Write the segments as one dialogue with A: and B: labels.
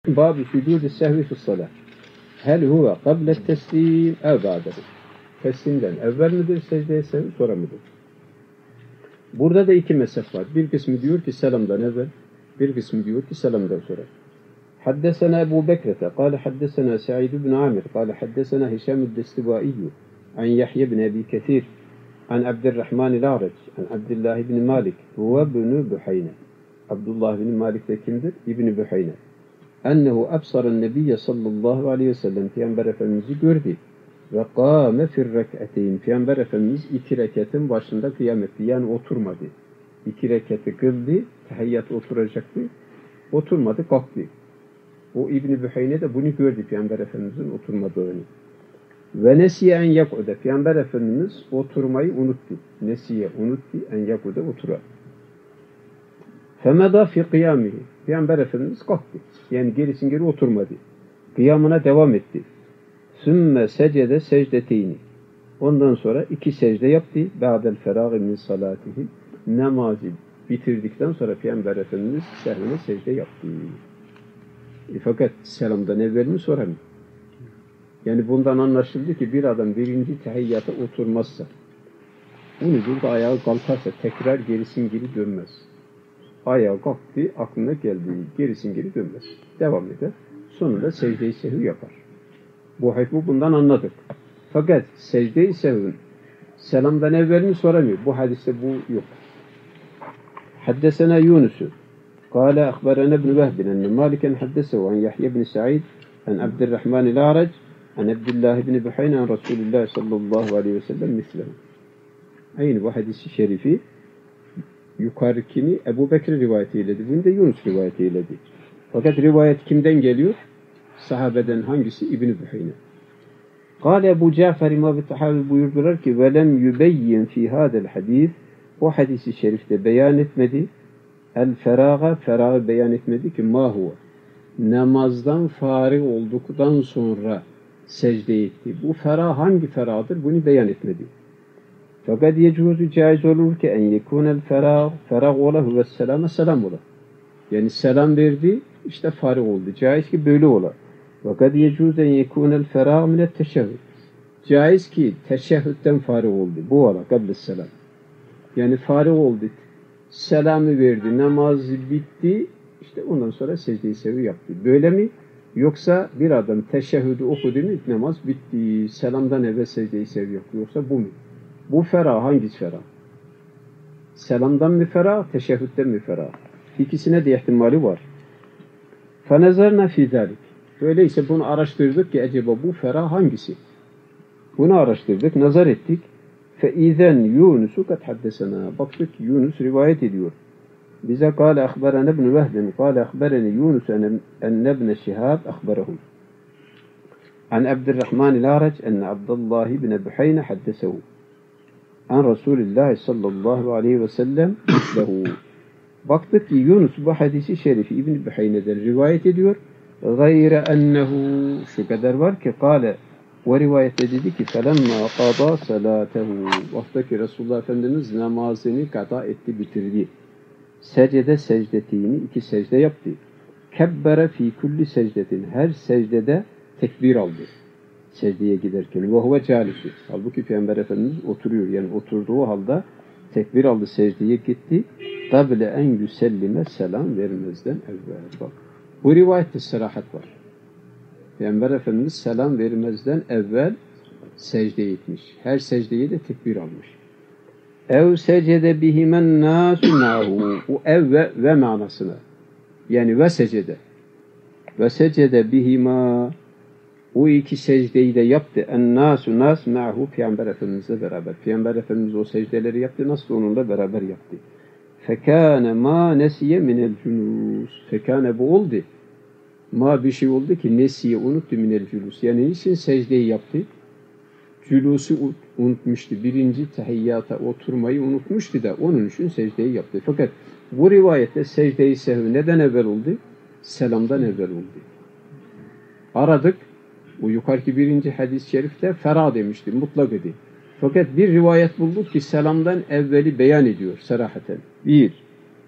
A: Bab-ı sujûd-i sehvi fis-salâh. Hel huve qablet teslim ev ba'dehu. Teslimden evvel midir secdeye sehvi, sonra mıdır? Burada da iki mezhep var. Bir kısmı diyor ki selamdan evvel, bir kısmı diyor ki selamdan sonra. Haddesena Ebu Bekrete, kâle haddesena Sa'id ibn Amir, kâle haddesena Hişam-ı-Destiva'iyyü, an Yahya ibn Ebi Kethir, an Abdurrahman-ı A'rac, an Abdullah ibn Malik, huve ibn Buhayne. Abdullah ibn Malik de kimdir? İbn Buhayne. Ennehu absaran nebiyye sallallahu aleyhi ve sellem, Peygamber Efendimiz'i gördü. Ve kâme fir rek'ateyn. Peygamber Efendimiz iki reketin başında kıyam etti. Yani oturmadı. İki reketi kıldı. Tehiyyat oturacaktı. Oturmadı, kalktı. O İbn-i Büheyne de bunu gördü, Peygamber Efendimiz'in oturmadığını. Ve nesiye en yak'ude. Peygamber Efendimiz oturmayı unuttu. Nesiye unuttu en yak'ude otura. Femeda fi kıyamihi. Peygamber Efendimiz kalktı. Yani gerisin geri oturmadı. Kıyamına devam etti. Sümme secde secdeteyni. Ondan sonra iki secde yaptı. Ba'del ferâgı min salâtihi. Namazı bitirdikten sonra Peygamber Efendimiz sehvine secde yaptı. Fakat selamdan evvel mi sonra mı? Yani bundan anlaşıldı ki bir adam birinci tehiyyata oturmazsa, onu burada ayağı kalkarsa tekrar gerisin geri dönmez. Ayağı kalktı, aklına geldi, gerisin geri dönmez. Devam eder. Sonunda secde-i sehvi yapar. Bu hükmü bundan anladık. Fakat secde-i sehvin selamdan evvel mi sonra mı? Bu hadiste bu yok. Haddesena Yunus'u. Kâle akberene ibn Vehbin enne Maliken haddesehu an Yahya ibn Sa'id an Abdurrahman-ı A'rac an Abdullah ibn Buhayne an Resulullah sallallahu aleyhi ve sellem mislehu. Aynı bu hadisi şerifi yukarıkini Ebu Bekir rivayet eyledi. Bunu da Yunus rivayet eyledi. Fakat rivayet kimden geliyor? Sahabeden hangisi? İbn-i Büheyne. Kâle Ebu Cafer İmam-ı Tahavi buyurdular ki velem yübeyyin fî hâdel hadis, o hadisi şerifte beyan etmedi. Ferâgı beyan etmedi ki ma huve. Namazdan fârig olduktan sonra secde etti. Bu ferâh hangi ferâhdır? Bunu beyan etmedi. Fakat yecuzu caiz olur ki en yekûnel ferâh ola huve's-selâme selam ola. Yani selam verdi, işte fârig oldu. Caiz ki böyle ola. Fakat yecuzu en yekûnel ferâh minet-teşehhüd. Caiz ki teşehhütten fârig oldu. Bu ola kabl-selam. Yani fârig oldu. Selamı verdi, namazı bitti, işte ondan sonra secde-i sehvi yaptı. Böyle mi? Yoksa bir adam teşehhüdü okudu mu, namaz bitti, selamdan evvel secde-i sehvi yaptı. Yoksa bu mu? Bu ferah, hangisi ferah? Selamdan mı ferah, teşehhütten mi ferah? İkisine de ihtimali var. فَنَزَرْنَا فِي ذَلِكِ. Öyleyse bunu araştırdık ki acaba bu ferah hangisi? Bunu araştırdık, nazar ettik. فَاِذَنْ يُونُسُ قَدْ حَدَّسَنَا. Baktık Yunus rivayet ediyor. Bize قال أخبرنا ابن وهب قال أخبرني يونس أن ابن شهاب أخبره عن عبد الرحمن الأعرج أن عبد الله بن بحينة حدثه عن رسول الله صلى الله عليه وسلم مثله. Baktık ki Yunus bu hadisi şerifi İbn Buhayne'den rivayet ediyor. Gayre ennehu, şu kadar var ki kâle, o rivayette dedi ki فَلَمَّا قَضَى صَلَاتَهُ. Vaktaki Resulullah Efendimiz namazını kada etti, bitirdi. Secde secdetini, iki secde yaptı. Kebbere fi kulli secdetin. Her secdede tekbir aldı. Secdeye giderken. Ve huve câlisu. Halbuki Peygamber Efendimiz oturuyor. Yani oturduğu halde tekbir aldı, secdeye gitti. Kable en yüsellime, selam vermezden evvel. Bak. Bu rivayette sırahat var. Peygamber Efendimiz selam vermezden evvel secde etmiş. Her secdeye de tekbir almış. Ev secde bihimen nâsü mâhu. Bu ev ve manasına. Yani ve secde. Ve secde bihima. O iki secdeyi de yaptı. En nâsü nâs mâhu. Peygamber Efendimizle beraber. Peygamber Efendimiz o secdeleri yaptı. Nasıl onunla beraber yaptı? Fekâne mâ nesiye minel cülûs. Fekâne bu oldu. Ma bir şey oldu ki nesiye unuttu minel cülûs. Yani niçin secdeyi yaptı? Cülûsü unutmuştu. Birinci tehiyyata oturmayı unutmuştu da onun için secdeyi yaptı. Fakat bu rivayette secde-i sehvi neden evvel oldu? Selamdan evvel oldu. Aradık. Bu yukarıki birinci hadis-i şerifte ferah demişti. Mutlak idi. Fakat bir rivayet bulduk ki selamdan evveli beyan ediyor sarahaten. Bir.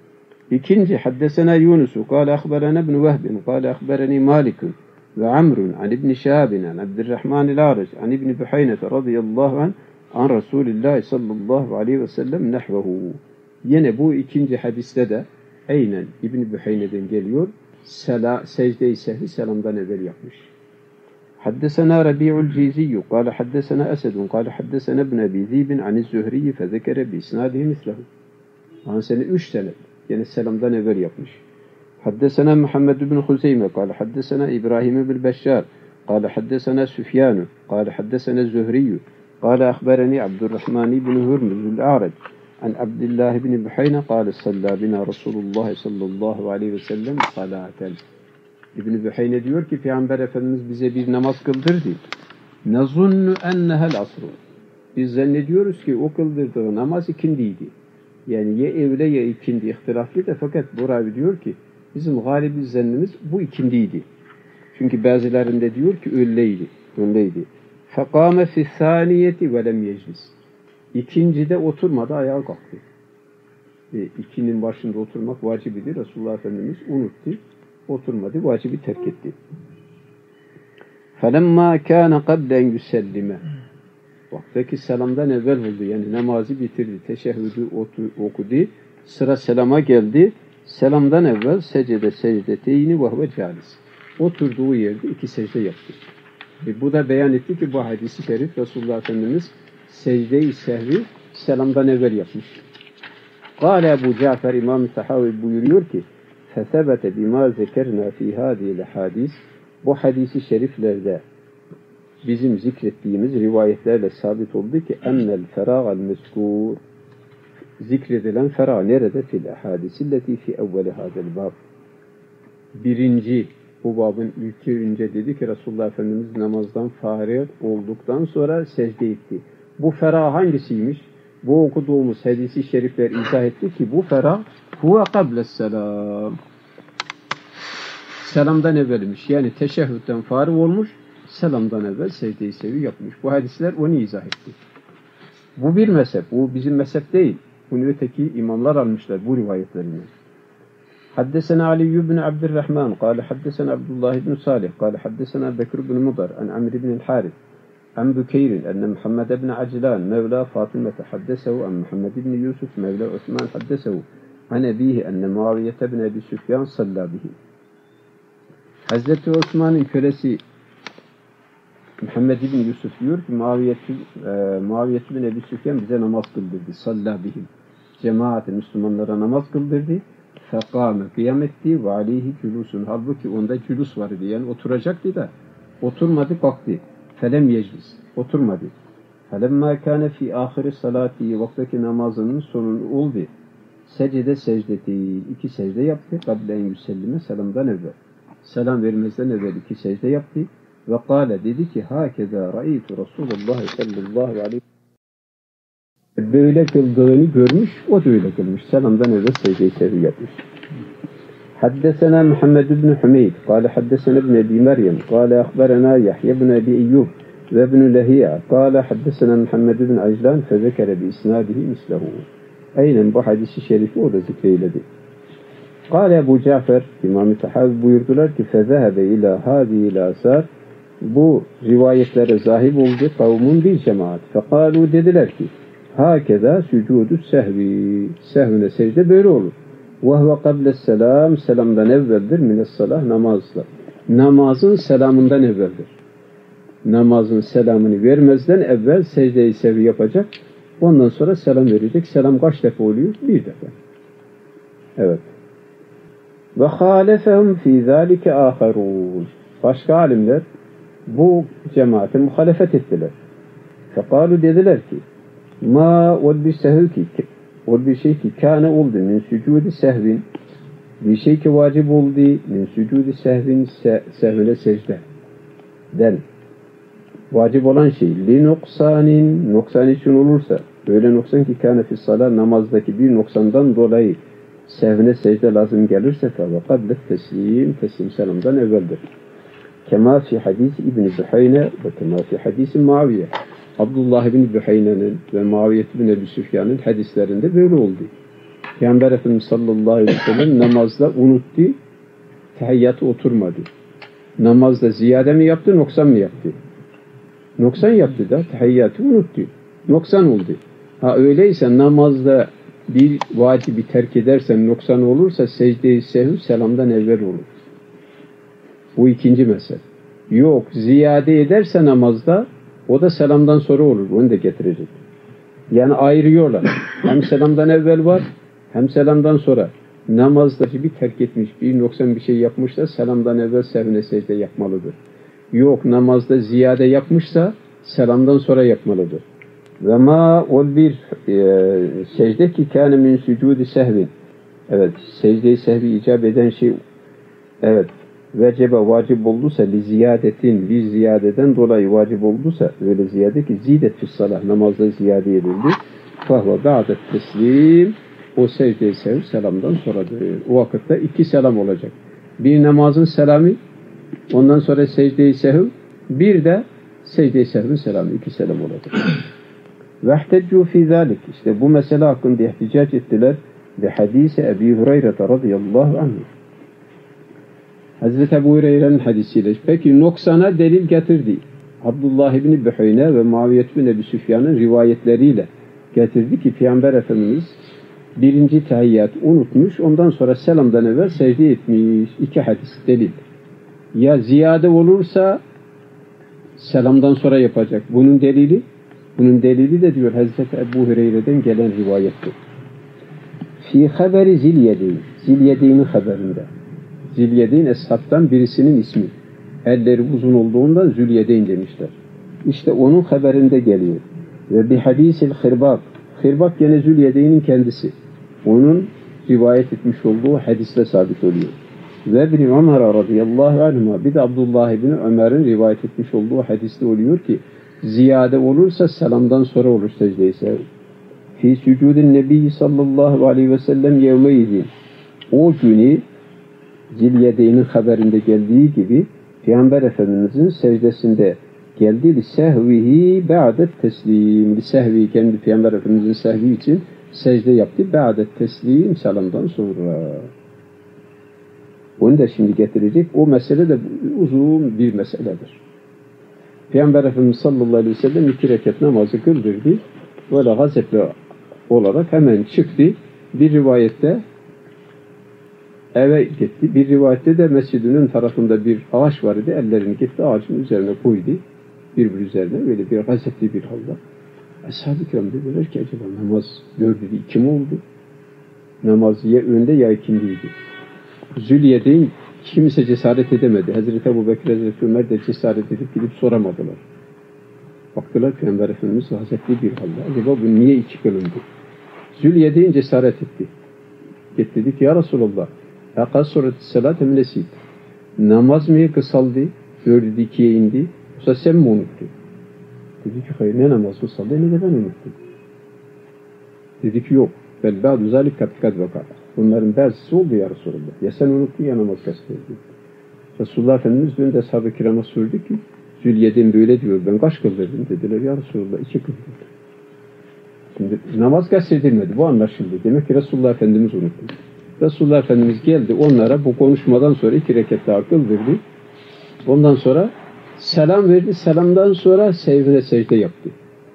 A: İkinci, haddesena Yunusu, kâle ahberena ibn Vehbin, kâle ahbereni Malikun ve Amrun an İbn Şahabin an Abdurrahmanil A'rac an İbn Buhaynete radıyallahu an Resulillah sallallahu aleyhi ve sellem nehvehu. Yine bu ikinci hadiste de aynen İbn Buhayne'den geliyor. Secde-i sehvi selamdan evvel yapmış. Haddesena Rabi'ul Ciziyyü kâle haddesena Esedun kâle haddesena ibn Ebi Zibin an Zühriyi fezekere bi isnadihi mislehu. An sene 3 sene yine selamdan evvel yapmış. Haddesena Muhammed ibn Huzeyme kâle haddesena İbrahim ibn Beşşar kâle haddesena Süfyanu kâle haddesena Zühriyi kâle ahbereni Abdurrahman ibn Hurmuzul A'rac an Abdullah ibn Buhayne kâle sallâ bina Resulullah sallallahu aleyhi ve sellem salâten. İbn Buhayne diyor ki Peygamber Efendimiz bize bir namaz kıldırdı. Nazunnu ennehel asru. Biz zannediyoruz ki o kıldırdığı namaz ikindiydi. Yani ya evle ya ikindi ihtilaflıydı fakat bu ravi diyor ki bizim galibi zannımız bu ikindiydi. Çünkü bazılarında diyor ki öyleydi. Fekâme fi sâniyeti ve lem yeclis. İkincide oturmadı, ayağa kalktı. İkinin başında oturmak vacibidir. Resulullah Efendimiz unuttu. Oturmadı, vacibi terk etti. فَلَمَّا كَانَ قَبْلَ اَنْ يُسَلِّمَ. Vaktaki selamdan evvel oldu. Yani namazı bitirdi, teşehhüdü okudu. Sıra selama geldi. Selamdan evvel secdeteyni ve huve calis. Oturduğu yerde 2 secde yaptı. Bu da beyan etti ki bu hadisi şerif Resulullah Efendimiz secde-i sehvi selamdan evvel yapmış. Kâle Ebu Cafer İmam-ı Tahavi buyuruyor ki فَثَبَتَ بِمَا ذَكَرْنَا فِي هَذِهِ الْحَدِيثِ. Bu hadisi şeriflerde bizim zikrettiğimiz rivayetlerle sabit oldu ki ennel ferâ'al mezkûr. Zikredilen ferâ nerede? Fil ehadisilleti fi evveli hâzel bab. Birinci, bu babın ilki dedi ki Resulullah Efendimiz namazdan fâri olduktan sonra secde etti. Bu ferâ hangisiymiş? Bu okuduğumuz hadisi şerifler izah etti ki bu ferâ huve kable's-selâm. Selamdan evvelmiş. Yani teşehhütten fâri olmuş, selamdan evvel secde-i sehvi yapmış. Bu hadisler onu izah etti. Bu bir mezhep. Bu bizim mezhep değil. Bunu öteki imamlar almışlar bu rivayetlerinden. Haddesena Ali ibn Abdurrahman kâle haddesena Abdullah ibn Salih kâle haddesena Bekir ibn Mudar an Amr ibn Harith an Bukeyrin enne Muhammed ibn Aclan mevla Fatımete haddesehu an Muhammed ibn Yusuf mevla Osman haddesehu an ebihi enne Muaviye ibn Ebi Süfyan sallâ bihi. Hazreti Osman'ın kölesi Muhammed ibn Yusuf diyor ki Muaviye ibn Ebi Süfyan bize namaz kıldırdı. Sallâ bihim. Cemaat-i Müslümanlara namaz kıldırdı. Fekâme kıyam etti ve aleyhi cülûsun. Halbuki onda cülûs vardı. Yani oturacaktı da oturmadı, kalktı. Felem yeclis. Oturmadı. Felemmâ kâne fî âhiri salâti. Vaktaki namazının sonunu oldu. Secdeti. 2 secde yaptı. Kablen yüsellime selamdan evvel. Selam vermezden evvel 2 secde yaptı. Ve kâle dedi ki hâkeza ra'îtu Resulullah sallallahu aleyhi ve sellem böyle kıldığını görmüş, o da öyle kılmış. Selamdan evvel secde-i sehvi yapmış. Haddesena Muhammed ibn Hümeyd kâle haddesena ibn Ebi Meryem kâle akberena Yahya ibn Ebi Eyyub ve ibn Lehiya kâle haddesena Muhammed ibn Aclan fezekere bi isnadihi mislehu. Aynen bu hadisi şerifi o da zikreyledi. Kâle Ebu Cafer İmam-ı Tahavi buyurdular ki fezehebe ila hâzihil âsâr. Bu rivayetlere zahib oldu kavmun bir cemaat. Fekâlu dediler ki hâkeza sücûdü sehvi. Sehvine secde böyle olur. Vehve kable's-selâm. Selamdan evveldir. Mine's-salah namazla. Namazın selamından evveldir. Namazın selamını vermezden evvel secde-i sehvi yapacak. Ondan sonra selam verecek. Selam kaç defa oluyor? 1 defa. Evet. Ve hâlefehum fî zâlike âherûn. Başka alimler bu cemaate muhalefet ettiler. Fekalu dediler ki ma ol bir sehv ki ol bir şey ki kâne oldu min sücûdi sehvin bir şey ki vacip oldu min sücûdi sehvin sehvine secde den vacip olan şey li noksan için olursa böyle noksan ki kâne fis salat namazdaki bir noksandan dolayı sehvine secde lazım gelirse fe ve kablet teslim selamdan evveldir. Kema fi hadisi İbn-i Buhayne ve kema fi hadisi Muaviye. Abdullah ibn Buhayne'nin ve Muaviye ibn Ebi Süfyan'ın hadislerinde böyle oldu. Peygamber Efendimiz sallallahu aleyhi ve sellem namazda unuttu, tehiyyatı oturmadı. Namazda ziyade mi yaptı, noksan mı yaptı? Noksan yaptı da tehiyyatı unuttu. Noksan oldu. Ha öyleyse namazda bir vacibi terk edersen noksan olursa secde-i sehv selamdan evvel olur. Bu ikinci mesele. Yok ziyade ederse namazda o da selamdan sonra olur. Onu da getirecek. Yani ayırıyorlar. Hem selamdan evvel var hem selamdan sonra. Namazda bir terk etmiş, bir noksan bir şey yapmışsa selamdan evvel sehvine secde yapmalıdır. Yok namazda ziyade yapmışsa selamdan sonra yapmalıdır. Ve ma ol bir secde ki kâne min sücûdi sehvin. Evet, secde-i sehvi icap eden şey evet, vecebe vacip olduysa li ziyadetin bir ziyadeden dolayı vacip olduysa öyle ziyade ki zidet fis salah namazda ziyade edildi. Fahve ba'det teslim o secde-i sehv selamdan sonradır. O vakitte iki selam olacak. Bir namazın selamı ondan sonra secde-i sehv bir de secde-i sehvin selamı iki selam olacak. Vehteccu fi zalik işte bu mesele hakkında ihticac ettiler ve hadisi Ebi Hureyre radıyallahu anh. Hazreti Ebu Hureyre'nin hadisiyle. Peki noksana delil getirdi. Abdullah ibn Büheyne ve Muaviye ibn Ebi Süfyan'ın rivayetleriyle getirdi ki Peygamber Efendimiz birinci tehiyyat unutmuş. Ondan sonra selamdan evvel secde etmiş. İki hadis delil. Ya ziyade olursa selamdan sonra yapacak. Bunun delili de diyor Hazreti Ebu Hureyre'den gelen rivayettir. Fi haberi Zilyedeyn. Zilyedeyn'in haberinde. Zilyedeyn eshabtan birisinin ismi. Elleri uzun olduğundan Zülyedeyn demişler. İşte onun haberinde geliyor. Ve bir hadisil Hirbak. Hirbak gene Zülyedeyn'in kendisi. Onun rivayet etmiş olduğu hadisle sabit oluyor. Ve İbn Ömer radıyallahu anhuma bir de Abdullah ibn Ömer'in rivayet etmiş olduğu hadiste oluyor ki ziyade olursa selamdan sonra olur secde-i sehv. Fi sücudin Nebi sallallahu aleyhi ve sellem yevmeydi. O günü Zilyedeyn'in haberinde geldiği gibi Peygamber Efendimiz'in secdesinde geldi li sehvihi ba'det teslim. Li sehvi kendi Peygamber Efendimiz'in sehvi için secde yaptı. Ba'det teslim selamdan sonra. Onu da şimdi getirecek. O mesele de uzun bir meseledir. Peygamber Efendimiz sallallahu aleyhi ve sellem 2 rekat namazı kıldırdı. Böyle gazepli olarak hemen çıktı. Bir rivayette eve gitti. Bir rivayette de mescidinin tarafında bir ağaç vardı. Ellerini gitti ağacın üzerine koydu. Birbiri üzerine böyle bir gazepli bir halde. Ashab-ı kiram dediler ki acaba namaz 4'ü 2 mi oldu? Namaz ya önde ya ikindiydi. Zülyedeyn kimse cesaret edemedi. Hazreti Ebu Bekir, Hazreti Ömer de cesaret edip gidip soramadılar. Baktılar Peygamber Efendimiz hazretli bir halde. Acaba bu niye 2 kılındı? Zülyedeyn cesaret etti. Gitti dedi ki ya Resulallah Eqas suret-i salat emnesit. Namaz mı kısaldı? 4'ü 2'ye indi. Yoksa sen mi unuttun? Dedi ki hayır ne namaz kısaldı ne de ben unuttum. Dedi ki yok. Bel ba'du zalik kat vaka. Bunların bazısı oldu ya Resulallah. Ya sen unuttun ya namaz kısaldı. Resulullah Efendimiz dün de ashab-ı kirama sordu ki Zülyedeyn böyle diyor. Ben kaç kıldırdım dediler ya Resulallah 2 kıldırdım. Şimdi namaz gassedilmedi. Bu anlaşıldı. Demek ki Resulullah Efendimiz unuttu. Resulullah Efendimiz geldi onlara bu konuşmadan sonra 2 rekat daha kıldırdı. Ondan sonra selam verdi. Selamdan sonra sehvine secde yaptı.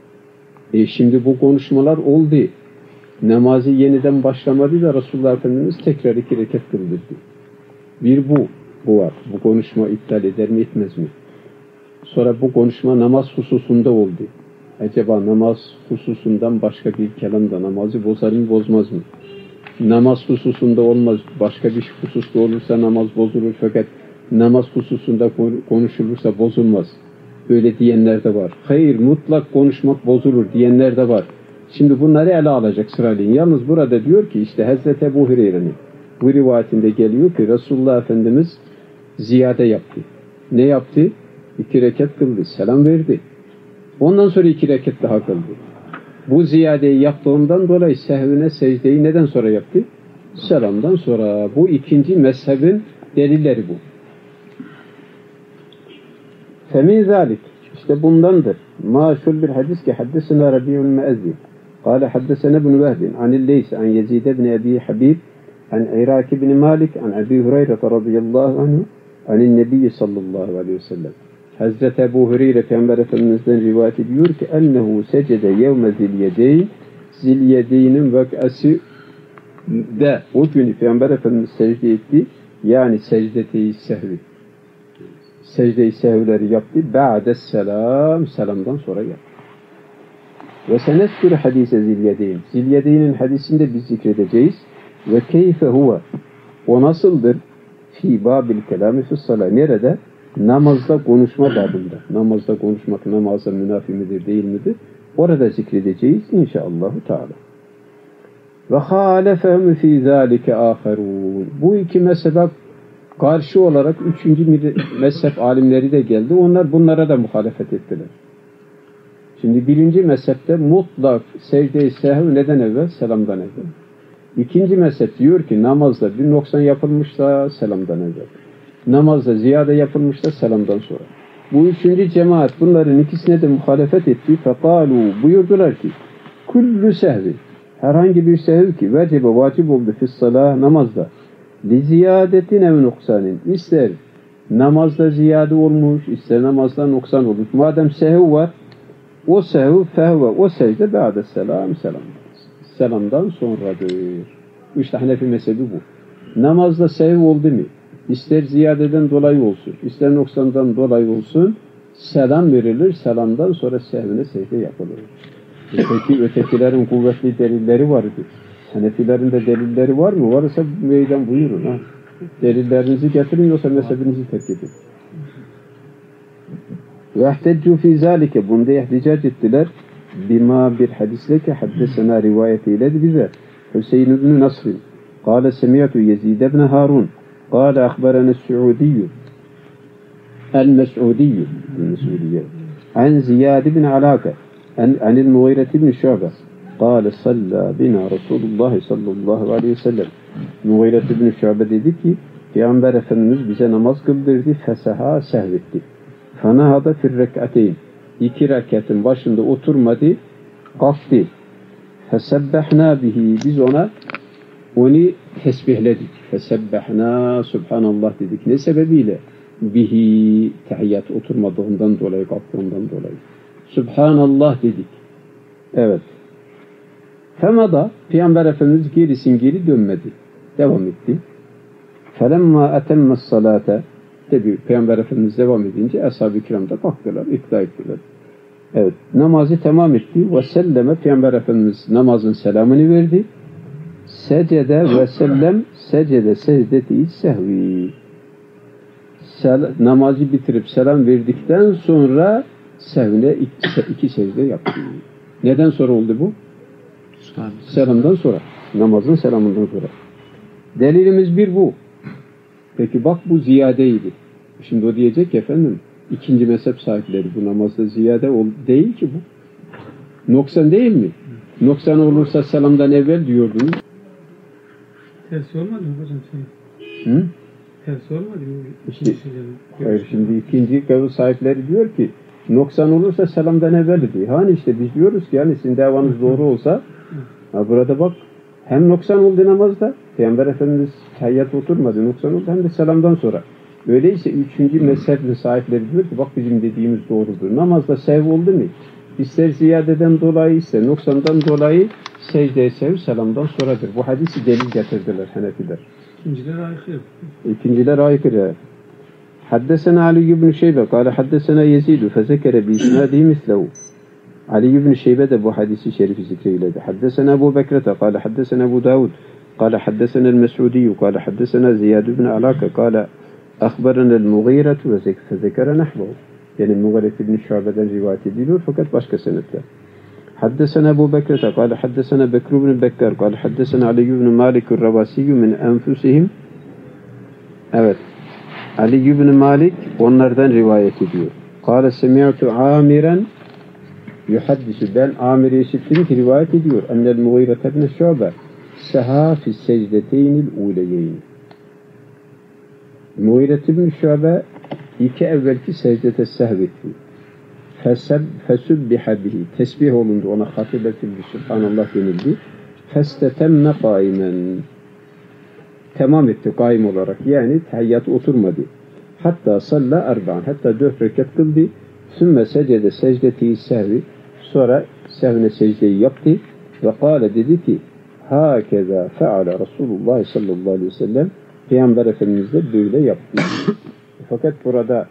A: Şimdi bu konuşmalar oldu. Namazı yeniden başlamadı da Resulullah Efendimiz tekrar 2 rekat kıldırdı. Bir bu var. Bu konuşma iptal eder mi etmez mi? Sonra bu konuşma namaz hususunda oldu. Acaba namaz hususundan başka bir kelamda namazı bozar mı bozmaz mı? Namaz hususunda olmaz. Başka bir hususta olursa namaz bozulur fakat namaz hususunda konuşulursa bozulmaz. Böyle diyenler de var. Hayır mutlak konuşmak bozulur diyenler de var. Şimdi bunları ele alacak sırayla. Yalnız burada diyor ki işte Hazreti Ebu Hureyre'nin bu rivayetinde geliyor ki Resulullah Efendimiz ziyade yaptı. Ne yaptı? 2 rekat kıldı. Selam verdi. Ondan sonra 2 rekat daha kıldı. Bu ziyadeyi yaptığından dolayı sehvine secdeyi neden sonra yaptı? Selamdan sonra. Bu ikinci mezhebin delilleri bu. Femin zalik. İşte bundandır. Maşul bir hadis ki haddesina Rabi'ül Me'ezzi. قال حدثنا ابن وهب عن الليث عن يزيد بن أبي حبيب عن عراك بن مالك عن أبي هريرة رضي الله عنه عن النبي sallallahu aleyhi ve sellem. Hazreti Ebu Hureyre Peygamber Efendimiz'den rivayet ediyor ki ennehu secede yevme zilyedeyn, Zilyedeyn'in vakası de o günü Peygamber Efendimiz secde etti. Yani secde-i sehvi. Secde-i sehvleri yaptı. Ba'des selam, selamdan sonra yaptı. Ve seneskür hadise Zilyedeyn. Zilyedeyn'in hadisinde biz zikredeceğiz. Ve keyfe huve. O nasıldır? Fi babil kelami fissalah. Nerede? Namazda konuşma babında. Namazda konuşmak namaza münafi midir değil midir? Orada zikredeceğiz inşallahü teala. Ve halefehum fi zalike aherun. Bu iki mezhebe karşı olarak üçüncü mezhep alimleri de geldi. Onlar bunlara da muhalefet ettiler. Şimdi birinci mezhepte mutlak secde-i sehv neden evvel? Selamdan evvel. İkinci mezhep diyor ki namazda bir noksan yapılmışsa selamdan evvel. Namazda ziyade yapılmışsa selamdan sonra. Bu üçüncü cemaat bunların ikisine de muhalefet etti. Fekalu buyurdular ki kullu sehvi herhangi bir sehv ki vecibe vacip oldu fissalah namazda li ziyadetin ev noksanin ister namazda ziyade olmuş ister namazda noksan olmuş. Madem sehv var o sehv fehve o secde ba'de selam selamdan sonradır. İşte Hanefi mezhebi bu. Namazda sehv oldu mu? İster ziyadeden dolayı olsun, ister noksandan dolayı olsun, selam verilir, selamdan sonra sehvine secde yapılır. Peki ötekilerin kuvvetli delilleri vardı. Hanefilerin de delilleri var mı? Varsa meydan buyurun. Ha? Delillerinizi getirin yoksa mezhebinizi terk edin. وَاَحْتَجُّوا فِي ذَٰلِكَ bunda ihticac ettiler. Bima bir hadisle ki haddesena rivayet eyledi bize. Hüseyin ibn Nasr. Kale semiyatu Yezid ibn Harun. Kale akbarana Suudiyyü. El-Mes'udiyyü. An Ziyad ibn Alaka. Anil Muğiret ibn Şu'be. Kale salla bina Resulullah sallallahu aleyhi ve sellem. Muğiret ibn Şu'be dedi ki Peygamber Efendimiz bize namaz kıldırdı. Fesaha sehvetti. Fanahada fir rek'ateyn. 2 rekatın başında oturmadı, kalktı. Fesebbehna bihi. Biz onu tesbihledik. Fesebbehna, subhanallah dedik. Ne sebebiyle? Bihi, tahiyyat oturmadığından dolayı, kalktığından dolayı. Subhanallah dedik. Evet. Femada, Peygamber Efendimiz geri dönmedi. Devam etti. Felemma etemmez salate. Tabi Peygamber Efendimiz devam edince Ashab-ı Kiram da kalktılar, ikna ettiler. Evet, namazı tamam etti. Ve selleme Peygamber Efendimiz namazın selamını verdi. Secede ve sellem secede secdeti sehvi. Namazı bitirip selam verdikten sonra sehvine iki secde yaptı. Neden sonra oldu bu? Selamdan sonra. Namazın selamından sonra. Delilimiz bir bu. Peki bak bu ziyadeydi. Şimdi o diyecek ki efendim ikinci mezhep sahipleri bu namazda ziyade değil ki bu. Noksan değil mi? Noksan olursa selamdan evvel diyordunuz.
B: Tersi olmadı mı hocam
A: Hı?
B: Tersi olmadı mı?
A: İşte, hayır şimdi ikinci kavul sahipleri diyor ki noksan olursa selamdan evvel diyor. Hani işte biz diyoruz ki yani sizin davanız doğru olsa burada bak hem noksan oldu namazda Peygamber Efendimiz tahiyyat oturmadı noksan oldu hem de selamdan sonra. Öyleyse üçüncü mezhebin sahipleri diyor ki bak bizim dediğimiz doğrudur. Namazda sev oldu mu? İster ziyadeden dolayı ister noksandan dolayı secde-i sev selamdan sonradır. Bu hadisi delil getirdiler Hanefiler. İkinciler aykırı. Haddesena Ali ibn Şeybe kâle haddesena Yezid fezekere bi'isnâdihi mislehu. Ali ibn Şeybe de bu hadisi şerifi zikreyledi. Haddesena Ebu Bekrete kâle haddesena Ebu Davud kâle haddesena el-Mes'udiyyü kâle haddesena Ziyad ibn Alaka kâle akhbarana el-Mughîretu ve fezekere nahvuhu. Yani Mughîret ibn Şu'be'den rivayet ediliyor fakat başka senetler. حدثنا أبو بكر قال حدثنا بكر بن بكر قال حدثنا علي بن مالك الرباسي من أنفسهم. Evet. Ali ibn Malik onlardan rivayet ediyor. قال سمعت عامرا يحدث ben Amir'i işittim ki rivayet ediyor. أن المغيرة بن شعبة سها في السجدتين الأوليين. Muğiret ibn Şu'be iki evvelki secdete sehvetti. fesubbiha bihi. Tesbih olundu. Ona hatırlatildi. Subhanallah denildi. Festetemme kaimen. Tamam etti kaim olarak. Yani tahiyyat oturmadı. Hatta salla erba'an. Hatta 4 rekat kıldı. Sümme secde secdeti sehvi. Sonra sehvine secdeyi yaptı. Ve kâle dedi ki hakeza feale Resulullah sallallahu aleyhi ve sellem. Peygamber Efendimiz de böyle yaptı. Fakat burada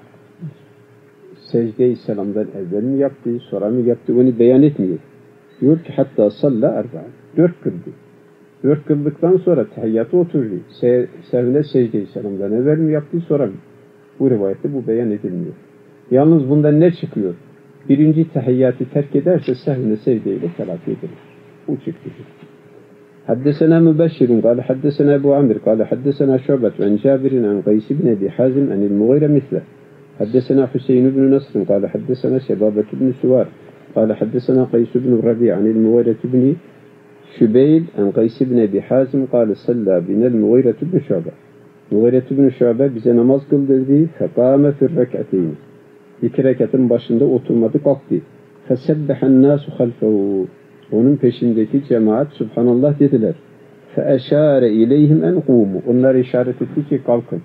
A: secde-i selamdan evvel mi yaptı, sonra mı yaptı, onu beyan etmiyor. Diyor ki hatta salla erba'an. 4 kıldı. 4 kıldıktan sonra tahiyyata oturdu. Sehvine secde-i selamdan evvel mi yaptı, sonra mı? Bu rivayette bu beyan edilmiyor. Yalnız bundan ne çıkıyor? Birinci tahiyyatı terk ederse sehvine secdeyle telafi edilir. Bu çıktı. حدثنا مبشر قال حدثنا أبو عمرو قال حدثنا شعبة عن جابر عن قيس بن أبي حازم عن المغيرة مثله حدثنا حسين بن نصر قال حدثنا شبابة بن سوار قال حدثنا قيس بن الربيع عن المغيرة بن شبيل عن قيس بن أبي حازم قال صلى بنا المغيرة بن شعبة المغيرة بن شعبة bize namaz kıldırdı فقام في الركعتين 2 rekatın başında oturmadı kalktı فسبح الناس خلفه onun peşindeki cemaat Subhanallah dediler. فَاَشَارَ اِلَيْهِمْ اَنْ قُومُ onlar işaret etti ki kalkın.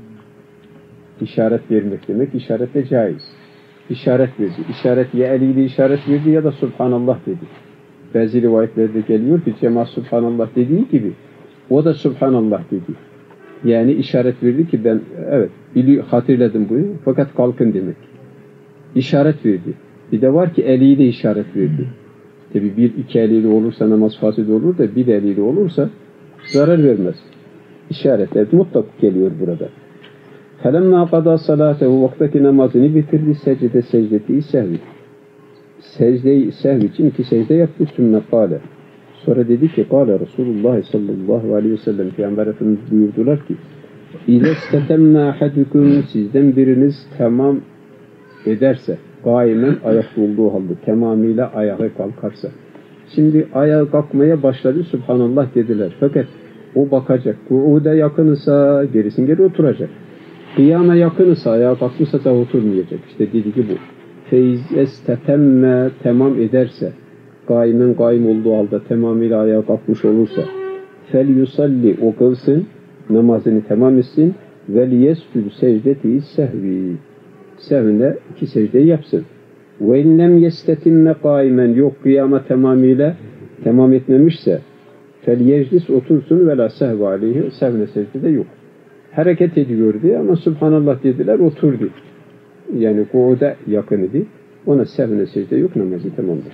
A: İşaret vermek demek, işaret de caiz. İşaret verdi. İşaret ya eliyle işaret verdi ya da Subhanallah dedi. Bazı rivayetlerde geliyor ki cemaat Subhanallah dediği gibi o da Subhanallah dedi. Yani işaret verdi ki ben evet hatırladım bunu fakat kalkın demek. İşaret verdi. Bir de var ki eliyle işaret verdi. Tabi 1-2 eliyle olursa namaz fasid olur da bir eliyle olursa zarar vermez. İşaretler mutlak geliyor burada. فَلَمَّا قَضَى صَلَاتَهُ vaktaki namazını bitirdi secdeti sehvi. Secde-i sehvi için 2 secde yaptı. Sümme kâle. Sonra dedi ki kâle Resulullah sallallahu aleyhi ve sellem Peygamber Efendimiz buyurdular ki اِذَا اسْتَتَمَّ اَحَدُكُمْ sizden biriniz tamam ederse gaimen ayakta olduğu halde tamamıyla ayağa kalkarsa. Şimdi ayağa kalkmaya başladı. Subhanallah dediler. Fakat o bakacak. O da yakınsa gerisin geri oturacak. Kıyama yakınsa ayağa kalkmışsa da oturmayacak. İşte dedi ki bu. Feyzestetemme tamam ederse gaimen gaim olduğu halde tamamıyla ayağa kalkmış olursa fel yusalli o kılsın namazını tamam etsin vel yescud secdeti sehvi sehvinde 2 secde yapsın. Ve inlem yestetimme kaimen yok kıyama tamamıyla tamam etmemişse fel yeclis otursun ve la sehve aleyhi sehvine secde yok. Hareket ediyordu ama Subhanallah dediler oturdu. Yani o da yakın idi. Ona sehvine secde yok namazı tamamdır.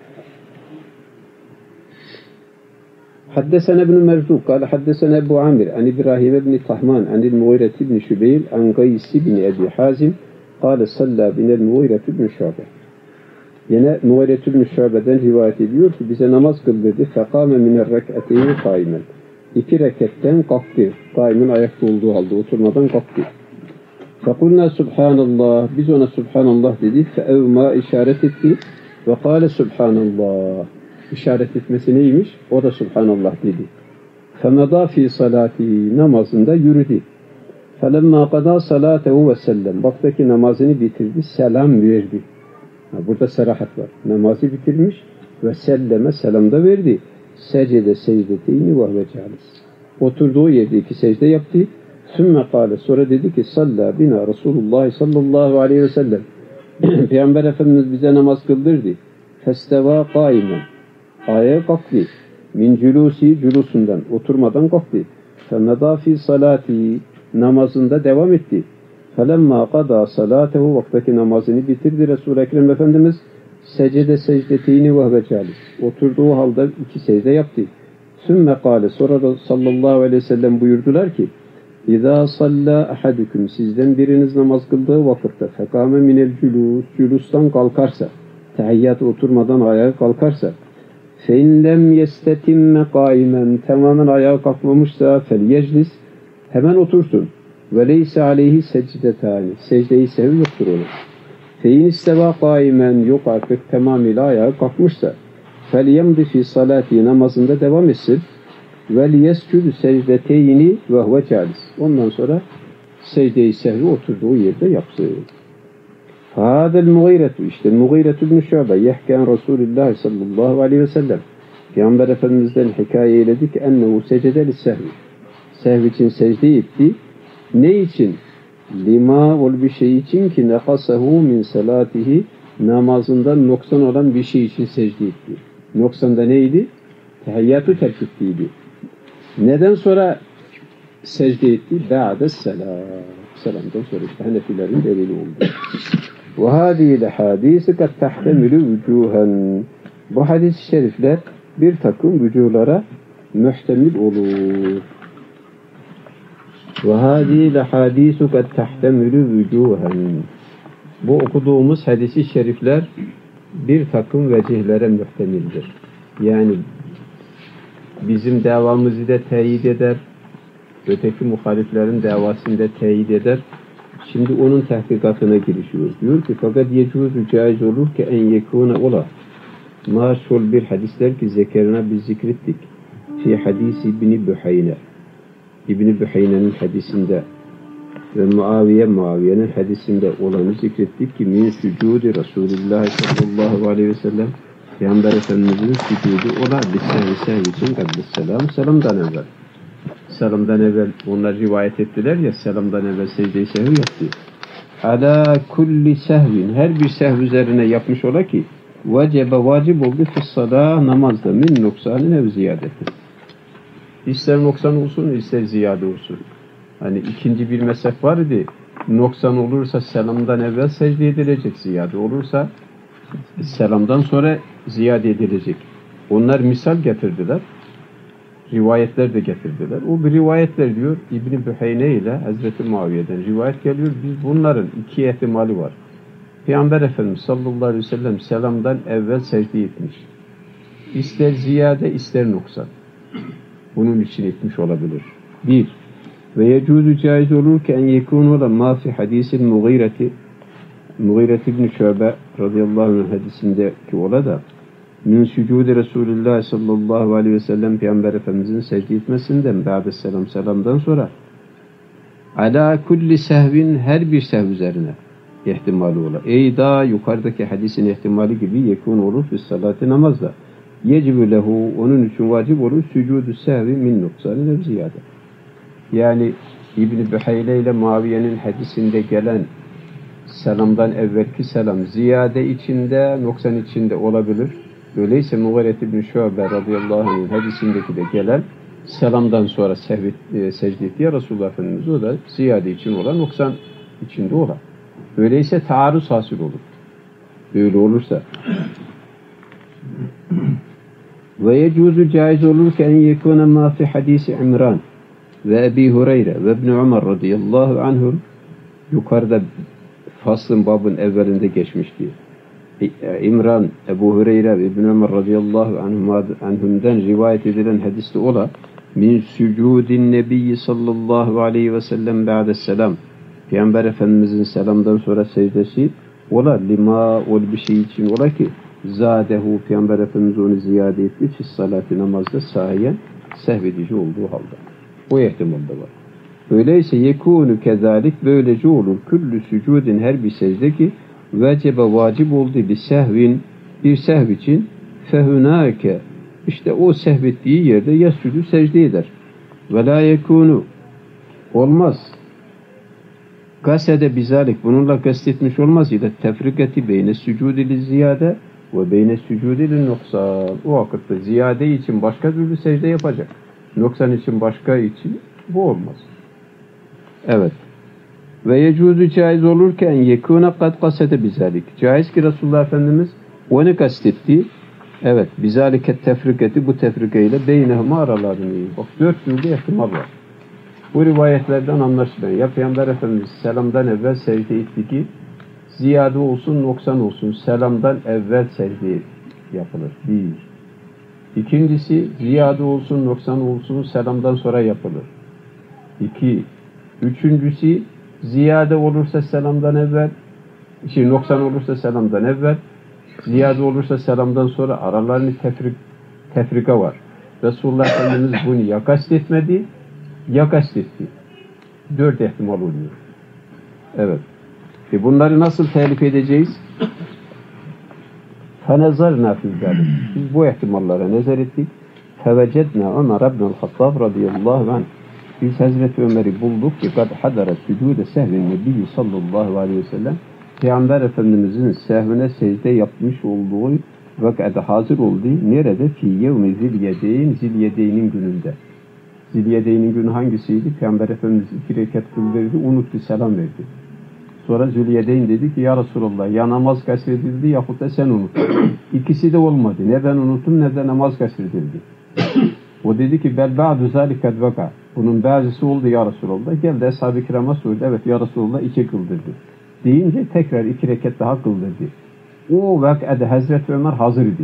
A: حدثنا ابن مرزوق قال حدثنا أبو عامر عن إبراهيم بن طهمان عن المغيرة بن شبيل عن قيس بن أبي حازم قال صلى بنا المغيرة بن شعبة yine Muğayret ibn Şube'den rivayet ediyor ki bize namaz kıldırdı. Fekâme minel rek'ateyni kâimen. 2 reketten kalktı. Kâimen ayakta olduğu halde oturmadan kalktı. Fekulna Subhanallah. Biz ona Subhanallah dedik. Feevma işaret etti. Ve kâle Subhanallah. İşaret etmesi neymiş? O da Subhanallah dedi. Femedâ fî salâti. Namazında yürüdü. Felemma kadâ salâtehu ve sellem. Baktaki namazını bitirdi. Selam verdi. Burada serahat var. Namazı bitirmiş ve selleme selam da verdi. Secde secdeteyni ve hüvecealis. Oturduğu yerde 2 secde yaptı. Sümme kâle sonra dedi ki salla bina Resulullah sallallahu aleyhi ve sellem. Peygamber Efendimiz bize namaz kıldırdı. Festeva kâimen. Ayağa kalktı. Min culusundan oturmadan kalktı. Femedâ fî salâti. Namazında devam etti. فَلَمَّا قَضَى صَلَاتَهُ vaktaki namazını bitirdi Resul-i Ekrem Efendimiz secde secdeteyni ve hüvecealis. Oturduğu halde 2 secde yaptı. Sümme kâle sonra da sallallahu aleyhi ve sellem buyurdular ki اِذَا صَلَّى اَحَدُكُمْ sizden biriniz namaz kıldığı vakitte فَقَامَ مِنَ الْجُلُوسِ culustan kalkarsa tahiyyat oturmadan ayağa kalkarsa فَاِنْ لَمْ يَسْتَتِمَّ قَائِمًا tamamen ayağa kalkmamışsa فَلْيَجْلِسْ hemen otursun. Ve leyse aleyhi secdetani. Secde-i sehvi yoktur onun. Fein isteva kaimen yok artık tamamıyla ayağa kalkmışsa. Felyemdi fi salati namazında devam etsin. Ve liyescud secdeteyni ve huve calis. Ondan sonra secde-i sehvi oturduğu yerde yapsın. Fâdel Mugîretu, işte Mugîretu ibn Şu'be yehken Resulullah sallallahu aleyhi ve sellem, Peygamber Efendimiz'den hikaye eyledi ki ennehu secede lissehvi, sehv için secde etti. Ne için? Lima ol bir şey için ki nekasahu min salatihi, namazından noksan olan bir şey için secde etti. Noksan da neydi? Tehiyyatü terk ettiydi. Neden sonra secde etti? Ba'des selam. Selamdan sonra işte Hanefilerin delili oldu. Ve hâdîl hadîsi kad tehtemilü vücûhen. Bu hadis-i şerifler bir takım vücuhlara muhtemil olur. Ve hâdîl hadîsu kad tehtemilü vücûhen. Bu okuduğumuz hadis-i şerifler bir takım vecihlere muhtemildir. Yani bizim davamızı da teyit eder, öteki muhaliflerin davasını da teyit eder. Şimdi onun tahkikatına girişiyor. Diyor ki fakat yecuzu caiz olur ki en yekûne ola. Maşhur bir hadisler ki zekerine biz zikrettik. Fi hadisi İbn-i Büheyne. İbn-i Büheyne'nin hadisinde ve Muaviye'nin hadisinde olanı zikrettik ki min sücudi Resulullah sallallahu aleyhi ve sellem, Peygamber Efendimiz'in sücudu ola bis-sehvi için kablis-selam, selamdan evvel. Selamdan evvel onlar rivayet ettiler ya, selamdan evvel secde-i sehvi yaptı. Ala kulli sehvin, her bir sehv üzerine yapmış ola ki vacebe vacip oldu fis-salah, namazda min noksanın ev ziyadeti. İster noksan olsun, ister ziyade olsun. Hani ikinci bir mezhep var idi. Noksan olursa selamdan evvel secde edilecek, ziyade olursa selamdan sonra ziyade edilecek. Onlar misal getirdiler. Rivayetler de getirdiler. O bir rivayetler diyor İbn-i Büheyne ile Hazreti Muaviye'den rivayet geliyor. Biz bunların iki ihtimali var. Peygamber Efendimiz sallallahu aleyhi ve sellem selamdan evvel secde etmiş. İster ziyade ister noksan. Bunun için etmiş olabilir. Bir, ve yecuzu caiz olur ki en yekûn ola ma fi hadisil Mughireti ibn Şu'be radıyallahu anh hadisindeki ola da min sücudi Resulullah sallallahu aleyhi ve sellem Peygamber Efendimizin secde etmesinden ba'de selamdan sonra ala kulli sehvin, her bir sehv üzerine ihtimali ola. Ey da yukarıdaki hadisin ihtimali gibi yekûn olur fi salati, namazda. Yecibü lehu, onun için vacip olur sücudu sehvi min noksanı ziyade. Yani İbn-i Büheyne ile Muaviye'nin hadisinde gelen selamdan evvelki selam ziyade içinde, noksan içinde olabilir. Öyleyse Mughire ibn Şu'be radıyallahu anh'ın hadisindeki de gelen selamdan sonra secde ettiği Resulullah Efendimiz, o da ziyade için olan, noksan içinde olan. Öyleyse taarruz hasıl olur. Böyle olursa ve yecuzu caiz olur ki en yekûne ma fi hadisi İmran ve Ebi Hureyre ve İbn Ömer radıyallahu anhum, yukarıda faslın babın evvelinde geçmişti. İmran, Ebu Hureyre ve İbn Ömer radıyallahu anhum'dan rivayet edilen hadiste ola min sücudin nebiyyi sallallahu aleyhi ve sellem ba'deselam, Peygamber Efendimizin selamdan sonra secdesi ola lima ol bir şey için ola ki zadehu, Peygamber Efendimiz onu ziyade etti fi salati, namazda sahiyen sehvedici olduğu halde. O ihtimal de var. Öyleyse yekûnü kezalik, böylece olur küllü sücudin, her bir secde ki vecebe vacip oldu bir sehvin, bir sehv için fehunâke, işte o sehvettiği yerde yesüdü, secde eder. Ve la yekûnü, olmaz. Gasede bizalik, bununla kastetmiş olmaz ile tefrikati beyne sücudili ziyade ve beyne sücudili noksan. O vakitte ziyade için başka türlü secde yapacak. Noksan için başka için bu olmaz. Evet. Ve yecuzu caiz olurken yekûne kad kasede bizalik. Caiz ki Resulullah Efendimiz onu kastetti. Evet. Bizalike tefriketi, bu tefrikeyle beynehuma aralarını. Bak 4 türlü ihtimal var. Bu rivayetlerden anlaşılan ya Peygamber Efendimiz selamdan evvel secde etti ki ziyade olsun, noksan olsun, selamdan evvel secde yapılır. Bir. İkincisi ziyade olsun, noksan olsun, selamdan sonra yapılır. 2. Üçüncüsü ziyade olursa selamdan evvel, noksan olursa selamdan evvel, ziyade olursa selamdan sonra, aralarında tefrika var. Resulullah Efendimiz bunu ya kastetmedi, ya kastetti. 4 ihtimal oluyor. Evet. Bunları nasıl telif edeceğiz? فَنَزَرْنَا فِي ذَلِكَ Biz bu ihtimallara nazar ettik. فَوَجَدْنَا عُمَرَ بْنُ الْخَطَّابِ radıyallahu anh Biz Hazreti Ömer'i bulduk ki قَدْ حَدَرَ سُجُودَ سَهْوِ النَّبِيِّ sallallahu aleyhi ve sellem Peygamber Efendimizin sehvine secde yapmış olduğu vakada hazır olduğu nerede? Fi yevmi zilyedeyn Zilyedeyn'in gününde. Zilyedeyn'in günü hangisiydi? Peygamber Efendimiz 2 rekat kıldırdı, unuttu, selam verdi. Sonra Zülyedeyn dedi ki ya Resulallah ya namaz kasredildi yahut da sen unuttun. İkisi de olmadı. Ne ben unuttum ne de namaz kasredildi. O dedi ki bel ba'du zalikat vaka. Bunun bazısı oldu ya Resulallah. Geldi Ashab-ı Kiram'a sordu. Evet ya Resulallah 2 kıldırdı. Deyince tekrar 2 rekat daha kıldırdı. O vakada Hazreti Ömer hazır idi.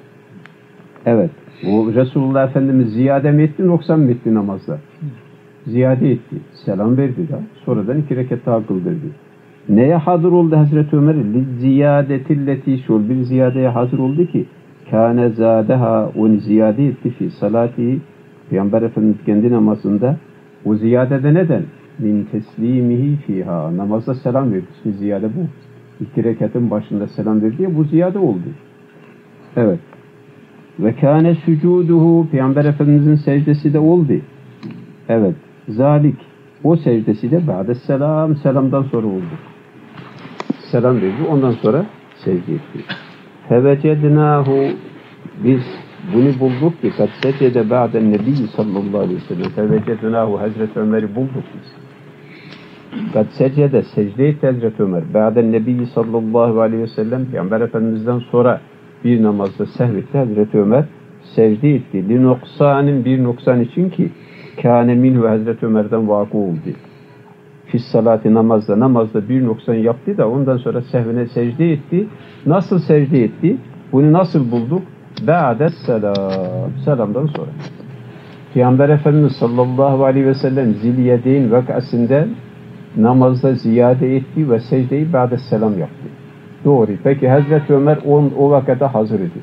A: Evet. O Resulullah Efendimiz ziyade mi etti, noksan mı etti namazda? Ziyade etti. Selam verdi da. Sonradan 2 rekat daha kıldırdı. Neye hazır oldu Hazreti Ömer? Ziyadetilleti şul. Bir ziyadeye hazır oldu ki kâne zâdeha onu ziyade etti fi salati Peygamber Efendimiz kendi namazında o ziyadede neden? Min teslimihi fiha. Namazda selam verdi. Şimdi ziyade bu. 2 rekatın başında selam verdi ya bu ziyade oldu. Evet. Ve kâne sücuduhu Peygamber Efendimizin secdesi de oldu. Evet. Zalik. O secdesi de ba'de selam. Selamdan sonra oldu. Selam verdi. Ondan sonra secde etti. Fevecednâhu biz bunu bulduk ki kad secde ba'den nebiyyi sallallahu aleyhi ve sellem. Fevecednâhu Hazreti Ömer'i bulduk biz. Kad secde secde etti Hazreti Ömer. Ba'den nebiyyi sallallahu aleyhi ve sellem. Peygamber Efendimiz'den sonra bir namazda sehvetti Hazreti Ömer secde etti. Linoksanın bir noksan için ki kâne minhu Hazreti Ömer'den vakı oldu. Fis salati namazda bir noksan yaptı da ondan sonra sehvine secde etti. Nasıl secde etti? Bunu nasıl bulduk? Ba'des selam. Selamdan sonra. Peygamber Efendimiz sallallahu aleyhi ve sellem Zilyedeyn vakasında namazda ziyade etti ve secdeyi ba'des selam yaptı. Doğru. Peki Hazreti Ömer o vakada hazır idi.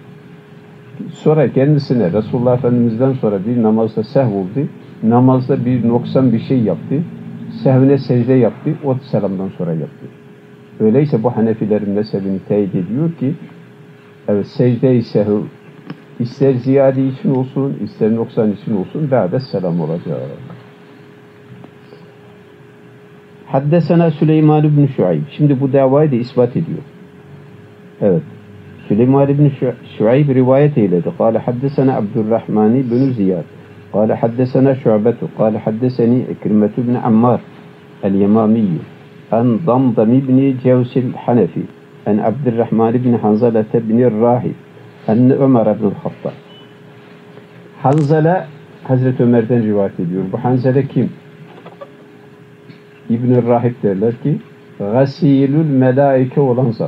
A: Sonra kendisine Resulullah Efendimiz'den sonra bir namazda sehv oldu. Namazda bir noksan bir şey yaptı. Sehvine secde yaptı. O selamdan sonra yaptı. Öyleyse bu Hanefilerin mezhebini teyit ediyor ki evet secde-i sehv ister ziyade için olsun ister noksan için olsun ba'de selam olacak. Haddesena Süleyman ibn Şuayb. Şimdi bu davayı da ispat ediyor. Evet. Süleyman ibn Şuayb rivayet eyledi. Kâle haddesena Abdurrahman ibn Ziyad. Kâle haddesena Şu'betu. Kâle haddeseni İkrimetu ibn Ammar el-Yemamiyyu. An Damdam ibn Cevsil Hanefi. An Abdurrahman ibn Hanzala ibn Rahib. An Ömer ibn Hattab. Hanzala Hazreti Ömer'den rivayet ediyor. Bu Hanzala kim? İbn-i Rahib derler ki gasilül melaike olan zat.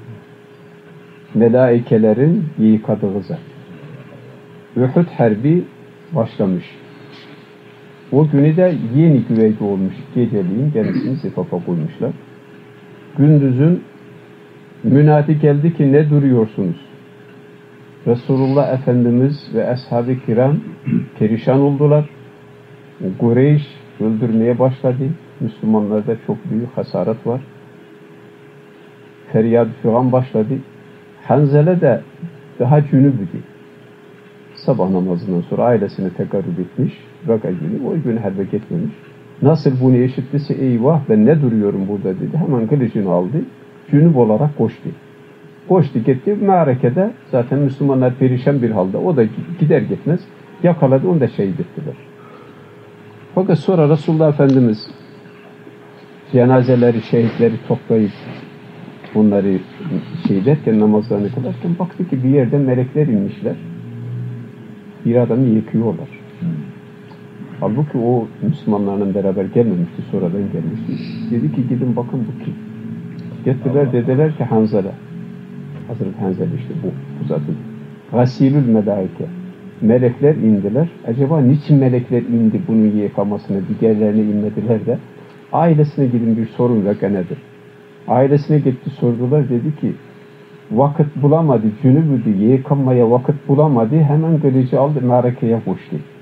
A: Melaikelerin yıkadığı zat. Uhud Harbi başlamış. O günü de yeni güveyde olmuş. Geceliğin kendisini sifafa koymuşlar. Gündüzün münadi geldi ki ne duruyorsunuz? Resulullah Efendimiz ve Ashab-ı Kiram perişan oldular. Kureyş öldürmeye başladı. Müslümanlarda çok büyük hasaret var. Feryat figan başladı. Hanzele de daha cünübüydü. Sabah namazından sonra ailesine tekarrub etmiş. Vaka günü, o gün harbe gitmemiş. Nasıl bunu eşittiyse eyvah ben ne duruyorum burada dedi. Hemen kılıcını aldı. Cünüp olarak koştu. Koştu gitti. Mağarekede zaten Müslümanlar perişan bir halde. O da gider gitmez yakaladı. Onu da şehit ettiler. Fakat sonra Resulullah Efendimiz cenazeleri, şehitleri toplayıp bunları derken namazlarını kılarken baktı ki bir yerden melekler inmişler. Bir adamı yıkıyorlar. Halbuki o Müslümanlarla beraber gelmemişti, sonradan gelmişti. Dedi ki gidin bakın bu kim? Gittiler dediler ki Hanzala. Hazreti Hanzala işte bu zatın. Gasilül melaike. Melekler indiler. Acaba niçin melekler indi bunun yıkamasına, diğerlerine inmediler de ailesine gidin bir sorun vaka nedir? Ailesine gitti sordular dedi ki vakit bulamadı, cünübüdü, yıkanmaya vakit bulamadı, hemen kılıcı aldı, mağarekeye koştu.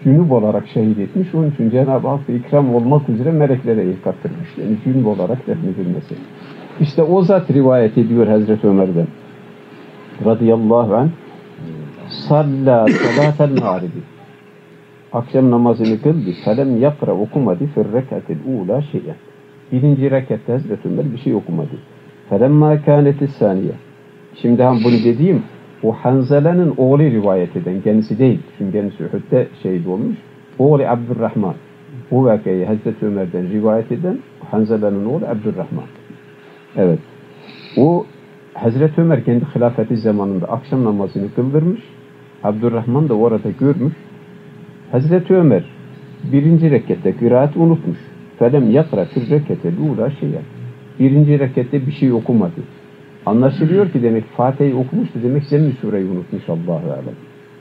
A: cünüp olarak şehit etmiş. Onun için Cenab-ı Hak ikram olmak üzere meleklere ilk attırmış. Yani cünüp olarak defnedilmesi. İşte o zat rivayet ediyor Hazreti Ömer'den. Radıyallahu anh. Salla salatel mağribi. Akşam namazını kıldı. Felem yakra okumadı. Fir rekatil ula şeyen. Birinci rekatte Hazreti Ömer bir şey okumadı. Felemma kânetis saniye. Şimdi bunu dediğim o Hanzele'nin oğlu rivayet eden, kendisi değil. Çünkü kendisi Uhud'da şehit olmuş. Oğlu Abdurrahman. Bu vakayı Hazreti Ömer'den rivayet eden Hanzele'nin oğlu Abdurrahman. Evet. O Hazreti Ömer kendi hilafeti zamanında akşam namazını kıldırmış. Abdurrahman da orada görmüş. Hazreti Ömer birinci rekatte kıraat unutmuş. Felem yakra fil rekete lula şeyen. Birinci rekatte bir şey okumadı. Anlaşılıyor ki demek Fatiha'yı okumuştu. Demek Zemm-i Sure'yi unutmuş Allahu alem.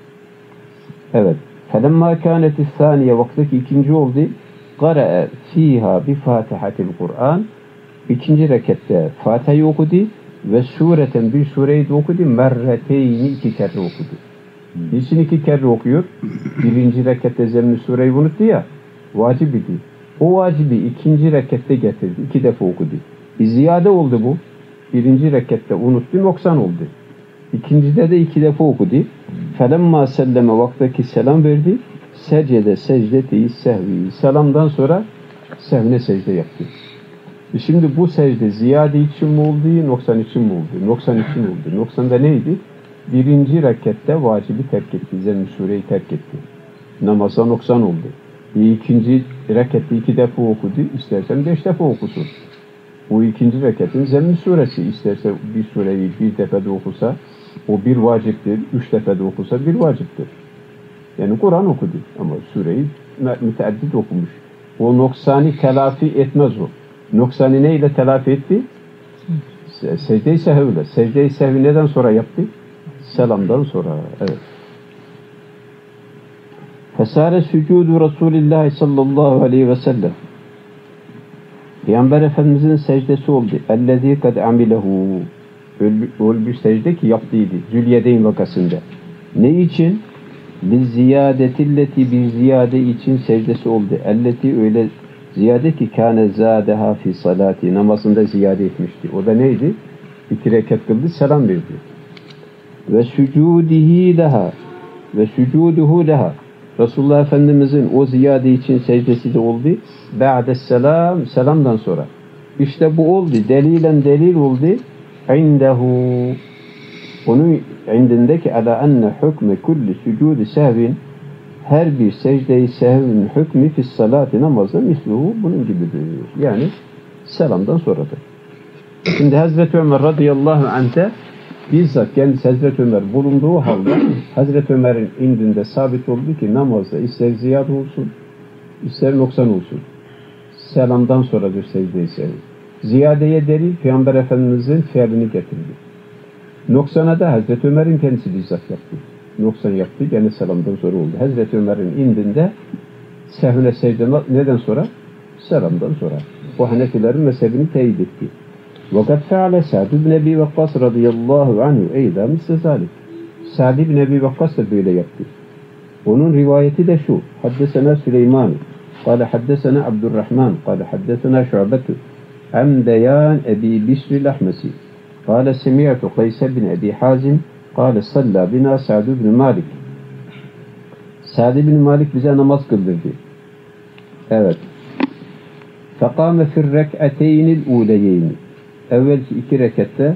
A: Evet. Felemma kânetis saniye vaktaki ikinci oldu. Qara'a fiha bi Fatihatil Kur'an. İkinci rekatte Fatiha'yı okudu ve sureten bir sureyi de okudu. Merreteyni iki kere okudu. Niçin iki kere okuyor? Birinci rekatte Zemm-i Sure'yi unuttu ya. Vacib idi. O vacibi ikinci rekatte getirdi. İki defa okudu. Ziyade oldu bu. Birinci rekatte unuttu, noksan oldu. İkincide de iki defa okudu. Felemma selleme vaktaki selam verdi. Secde secdeti sehvi. Selamdan sonra sehvine secde yaptı. Şimdi bu secde ziyade için mi oldu, noksan için mi oldu? Noksan için oldu. Noksanda neydi? Birinci rekatte vacibi terk etti. Zemm-i Sure'yi terk etti. Namaza noksan oldu. İkinci rekatte iki defa okudu. İstersen 5 defa okusun. Bu ikinci reketin Zemm-i Suresi. İsterse bir sureyi bir defede okusa o bir vaciptir. 3 defede okusa bir vaciptir. Yani Kur'an okudu ama sureyi müteaddit okumuş. O noksani telafi etmez o. Noksani neyle telafi etti? Secde-i sehvle. Secde-i sehvi neden sonra yaptı? Selamdan sonra. Evet. Fesare sücudu Resulullah sallallahu aleyhi ve sellem. Peygamber Efendimizin secdesi oldu. Ellezî kad amilehu. Öyle bir secde ki yaptıydı. Zülyedeyn vakasında. Ne için? Biz ziyadetilleti bir ziyade için secdesi oldu. Elleti öyle ziyade ki kâne zâdeha fi salati. Namazında ziyade etmişti. O da neydi? 2 rekat kıldı, selam verdi. Ve sücudihi daha. Ve sücuduhu daha. Resulullah Efendimizin o ziyade için secdesi de oldu. Ba'des selam, selamdan sonra. İşte bu oldu. Delilen delil oldu. İndehu. Onun indindeki ala enne hükme kulli sücudi sehvin. Her bir secde-i sehvin hükmü fis salati namazı misluhu bunun gibidir. Yani selamdan sonradır. Şimdi Hazreti Ömer radıyallahu anh'te bizzat kendisi Hazreti Ömer bulunduğu halde Hazreti Ömer'in indinde sabit oldu ki namazda ister ziyade olsun, ister noksan olsun. Selamdan sonradır secde-i sehvi. Ziyadeye delil Peygamber Efendimiz'in fiilini getirdi. Noksana da Hazreti Ömer'in kendisi bizzat yaptı. Noksan yaptı, gene selamdan sonra oldu. Hazreti Ömer'in indinde sehvine secde neden sonra? Selamdan sonra. Bu Hanefilerin mezhebini teyit etti. وَقَدْ فَعَلَ سَعْدُ بْنَ اَبِي وَقَّاسِ رَضِيَ اللّٰهُ عَنْهُ اَيْدًا مِسْلَ ذَٰلِكَ Sa'd ibn Ebi Vakkas da böyle yaptı. Onun rivayeti de şu. Haddesena Süleyman. Kale haddesena Abdurrahman. Kale haddesena Şu'betu. Amdeyan Ebi Bisri Lahmesi. Kale semi'tu Qays bin Ebi Hazim. Kale salla bina Sa'd ibn Malik. Sa'd ibn Malik bize namaz kıldırdı. Evet. Fekâme fir rek'ateynil uleyeyni. Evvelki 2 rekatte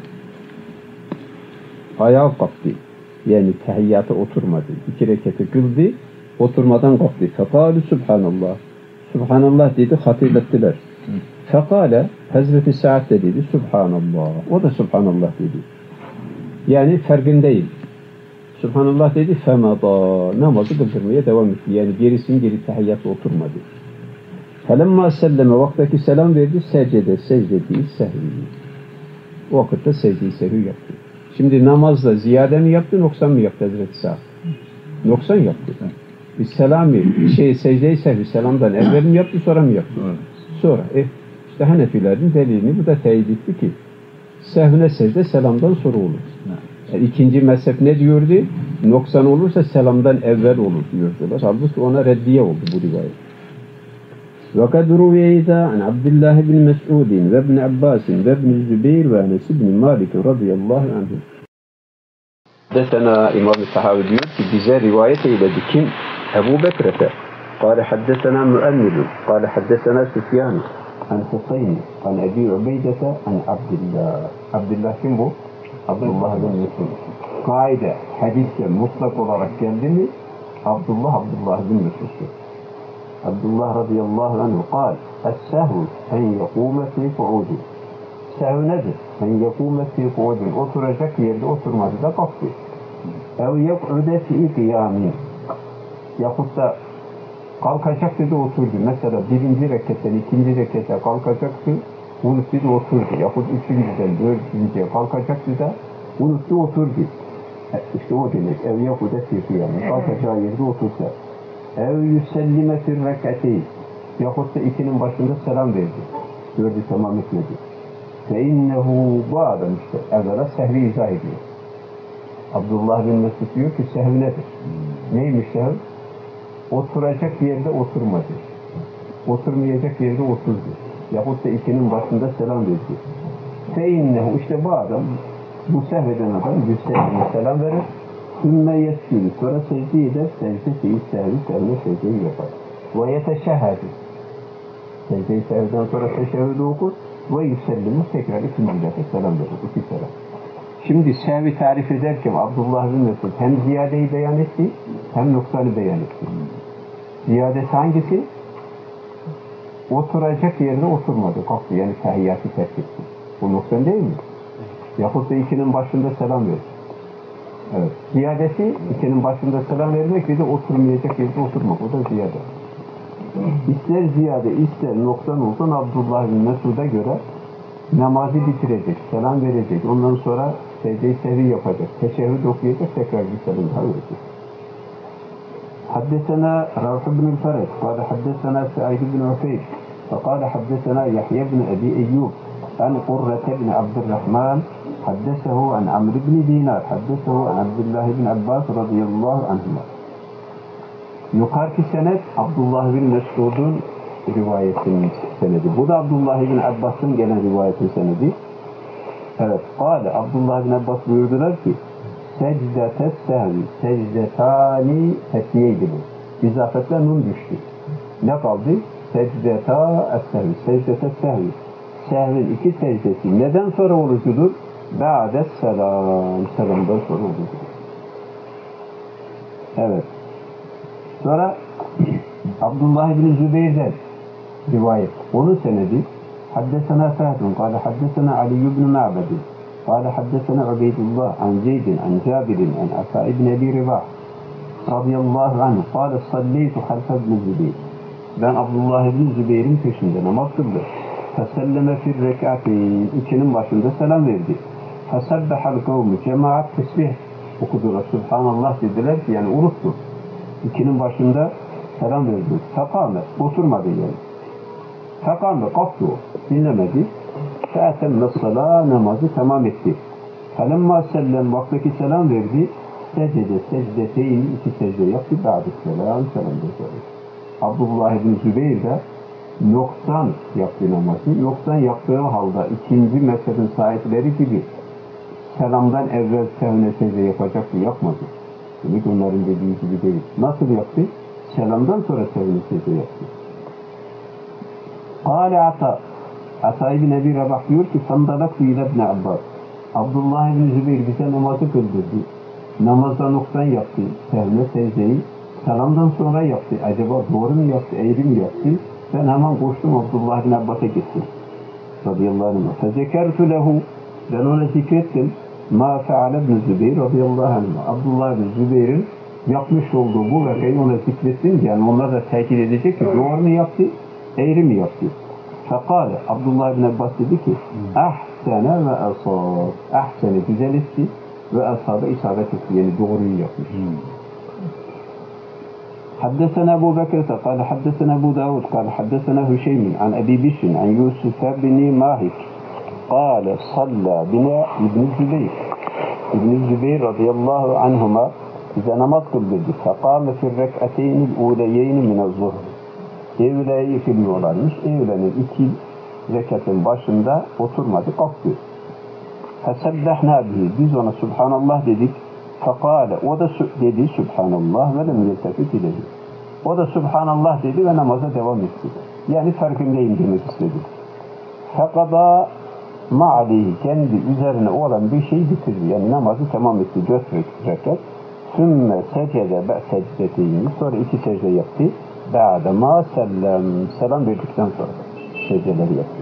A: ayağa kalktı. Yani tehiyyata oturmadı. 2 rekatı kıldı, oturmadan kalktı. Fekâlu subhanallah. Subhanallah dedi, hatırlattılar. Fekâle, Hazreti Sa'd de dedi, subhanallah. O da subhanallah dedi. Yani farkındayım. Subhanallah dedi, femada. Namazı kıldırmaya devam etti. Yani gerisin geri tehiyyata oturmadı. Felemma selleme vaktaki selam verdi, secde sehvi. O vakitte secde-i sehvi yaptı. Şimdi namazda ziyade mi yaptı, noksan mı yaptı Hazreti Sa'd? Noksan yaptı. Bir secde-i sehvi selamdan evvel mi yaptı, sonra mı yaptı? Sonra. İşte Hanefilerin delilini bu da teyit etti ki sehvine secde selamdan sonra olur. İkinci mezhep ne diyordu? Noksan olursa selamdan evvel olur diyordular. Halbuki ona reddiye oldu bu rivayet. وقد روي أيضا عن عبد الله بن مسعود وابن عباس وابن الزبير وأنس بن مالك رضي الله عنهم. حدثنا إمام الطحاوي diyor ki bize rivayet eyledi kim? Ebu Bekir'e. قال حدثنا مؤمل قال حدثنا سفيان عن حسين عن أبي عبيدة عن عبد الله. Abdullah kim bu? Abdullah bin Mesud. Kaide hadiste mutlak olarak geldi mi? Abdullah bin Mesud'dur. Abdullah radıyallahu anhu قال السهو أن يقوم في قعود. Sehv nedir? En yekûme fî kuudin. Oturacak yerde oturmadı da kalktı. Ev yek'ude fî kıyamin. Yahut da kalkacaktı da oturdu. Mesela birinci reketten ikinci rekete kalkacaktı, unuttu da oturdu. Yahut üçüncüden dördüncüye kalkacaktı da unuttu oturdu. İşte o demek. Ev yek'ude fî kıyamin. Kalkacağı yerde otursa. Ev yüsellime fî rekati. Yahut da ikinin başında selam verdi. Dördü tamam etmedi. فَاِنَّهُ bu adam işte evvela sehvi izah ediyor. Abdullah bin Mesud diyor ki sehv nedir? Neymiş sehv? Oturacak yerde oturmadı. Oturmayacak yerde oturdu. Yahut da ikinin başında selam verdi. فَاِنَّهُ işte bu adam, bu sehv eden adam yüzlerine selam verir. Ümme yeskûlü sonra secde eder, secde-i sehvi serine secdeyi yapar. وَيَتَشَهَدِ secde-i sehviden sonra teşehhüdü okur. Ve yüsellimu tekrar ikinci defa selam verir. İki selam. Şimdi sehvi tarif ederken Abdullah bin Mesud hem ziyadeyi beyan etti hem noksanı beyan etti. Ziyadesi hangisi? Oturacak yerde oturmadı. Kalktı yani tahiyyatı terk etti. Bu noksan değil mi? Yahut da ikinin başında selam verir. Evet. Ziyadesi ikinin başında selam vermek ve de oturmayacak yerde oturmak. O da ziyade. İster ziyade, ister noksan olsun Abdullah bin Mesud'a göre namazı bitirecek, selam verecek, ondan sonra secde-i sehvi yapacak, teşehhüd okuyacak, tekrar bir selam daha verecek. Haddesena Rauf bin Farid, قال حدثنا سعيد بن عفيف فقال حدثنا يحيى بن أبي أيوب عن قرة بن عبد الرحمن حدثه عن عمرو بن دينار حدثه عن عبد الله بن عباس رضي الله عنهما. Yukarıki senet Abdullah bin Mesud'un rivayetinin senedi. Bu da Abdullah bin Abbas'ın gelen rivayetin senedi. Evet. Kâle Abdullah bin Abbas buyurdular ki secdetes sehvi secdetani tesniyeydi bu. İzafetle nun düştü. Ne kaldı? Secdeta es-sehvi secdetes sehvi. Sehvin iki secdesi neden sonra olucudur? Ba'des selam. Selamdan sonra olucudur. Evet. Sonra Abdullah bin Zübeyir'den rivayet. Onun senedi Haddesena Fehdun kâle haddesena Ali ibn Ma'bedin kâle haddesena Ubeydullah an Zeydin an Cabirin an Asa ibn Ebi Ribah radıyallahu anh kâle salleytu halfe ibn Zübeyir. Ben Abdullah bin Zübeyir'in peşinde namaz kıldı. Feselleme fir rekâtin ikinin başında selam verdi. Fesebbehal kavmi cemaat tesbih okudular. Subhanallah dediler ki yani unuttu. İkinin başında selam verdi. Fekâme, oturmadı yani. Fekâme, kalktı o. Dinlemedi. Fe'etemme salâ, namazı tamam etti. Felemma sellem, vaktaki selam verdi. Secde, secdeteyn, iki secde yaptı. Ba'di selam, selam verdi. Abdullah bin Zübeyir de noksan yaptı namazı. Noksan yaptığı halde ikinci mezhebin sahipleri gibi selamdan evvel sehvine secde yapacaktı, yapmadı. Demek onların dediği gibi değil. Nasıl yaptı? Selamdan sonra sehvine secde yaptı. Kâle Ata. Ata ibn Ebi Rabah diyor ki sandalak ile ibn Abbas. Abdullah ibn Zübeyir bize namazı kıldırdı. Namazda noksan yaptı. Sehvine secdeyi selamdan sonra yaptı. Acaba doğru mu yaptı, eğri mi yaptı? Ben hemen koştum Abdullah bin Abbas'a gittim. Radıyallahu anh. Fezekertu lehu. Ben ona zikrettim. Ma fe'ale ibn Zübeyir radıyallahu anh. Abdullah bin Zübeyir'in yapmış olduğu bu vakayı ona zikrettim. Yani onlar da tekit edecek ki doğru mu yaptı, eğri mi yaptı? Fekale Abdullah bin Abbas dedi ki ahsene ve asab. Ahsene güzel etti ve asaba isabet etti. Yani doğruyu yapmış. حدثنا أبو بكر قال حدثنا أبو داود قال حدثنا هشيم عن أبي بشر عن يوسف بن ماهك قال صلى بنا ابن الزبير İbn-i Zübeyir radıyallahu anhuma bize namaz kıldırdı. Fekâme fir rek'ateynil ûleyeyni minez-zuhr. Evleyi yıkılıyorlarmış. Evlenin iki rekatın başında oturmadı, kalktı. Fesebbehna bihi. Biz ona Subhanallah dedik. Fekâle. O da dedi Subhanallah ve lem yeltefit ileyhi. O da Subhanallah dedi ve namaza devam etti. Yani farkındayım demek istedi. Fekada ma aleyhi. Kendi üzerine olan bir şey bitirdi. Yani namazı tamam etti. 4 rekat. Sümme secde secdeteyni. Sonra 2 secde yaptı. Ba'de ma selam verdikten sonra secdeleri yaptı.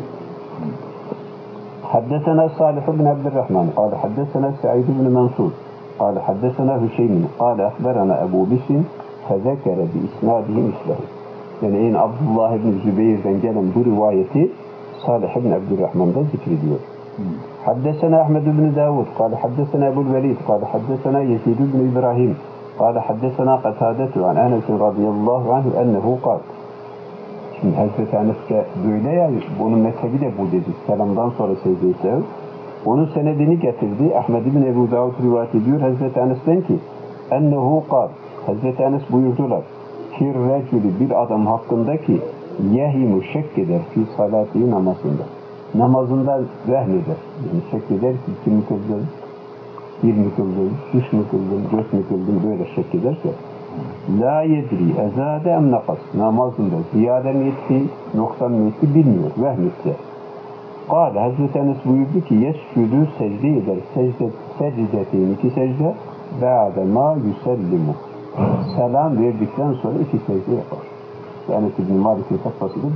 A: حدثنا صالح بن عبد الرحمن قال حدثنا سعيد بن منصور قال حدثنا هشيم قال أخبرنا أبو بشر فذكر بإسناده مثله. Yani Abdullah ibn Zübeyir'den gelen bu rivayeti Salih ibn Abdurrahman'da zikrediyor. حدثنا أحمد بن داود قال حدثنا أبو الوليد قال حدثنا يزيد بن إبراهيم قال حدثنا قتادة عن أنس رضي الله عنه أنه قال. Şimdi Hazreti Enes de böyle ya, bunun mezhebi de bu dedi. Selamdan sonra secde-i sev. Onun senedini getirdi. Ahmed bin Ebu Davud rivayet ediyor Hazreti Enes'ten ki ennehu kal. Hazreti Enes buyurdular. Fir recülü bir adam hakkında ki yehimu şek eder fi salati namazında. Namazında vehmeder. Yani şek eder ki kim mi kıldın, bir mi kıldın, üç mü kıldın, dört mü kıldın böyle şek ederse la yedri ezade em nakas. Namazında ziyade mi etti, noksan mı etti bilmiyor. Vehmetti. Kâle Hazreti Enes buyurdu ki yescüdü secde eder. Secdeteyn 2 secde ba'de ma yüsellimu. Selam verdikten sonra 2 secde yapar. Yani İbn-i Malik'in fetvası da bu.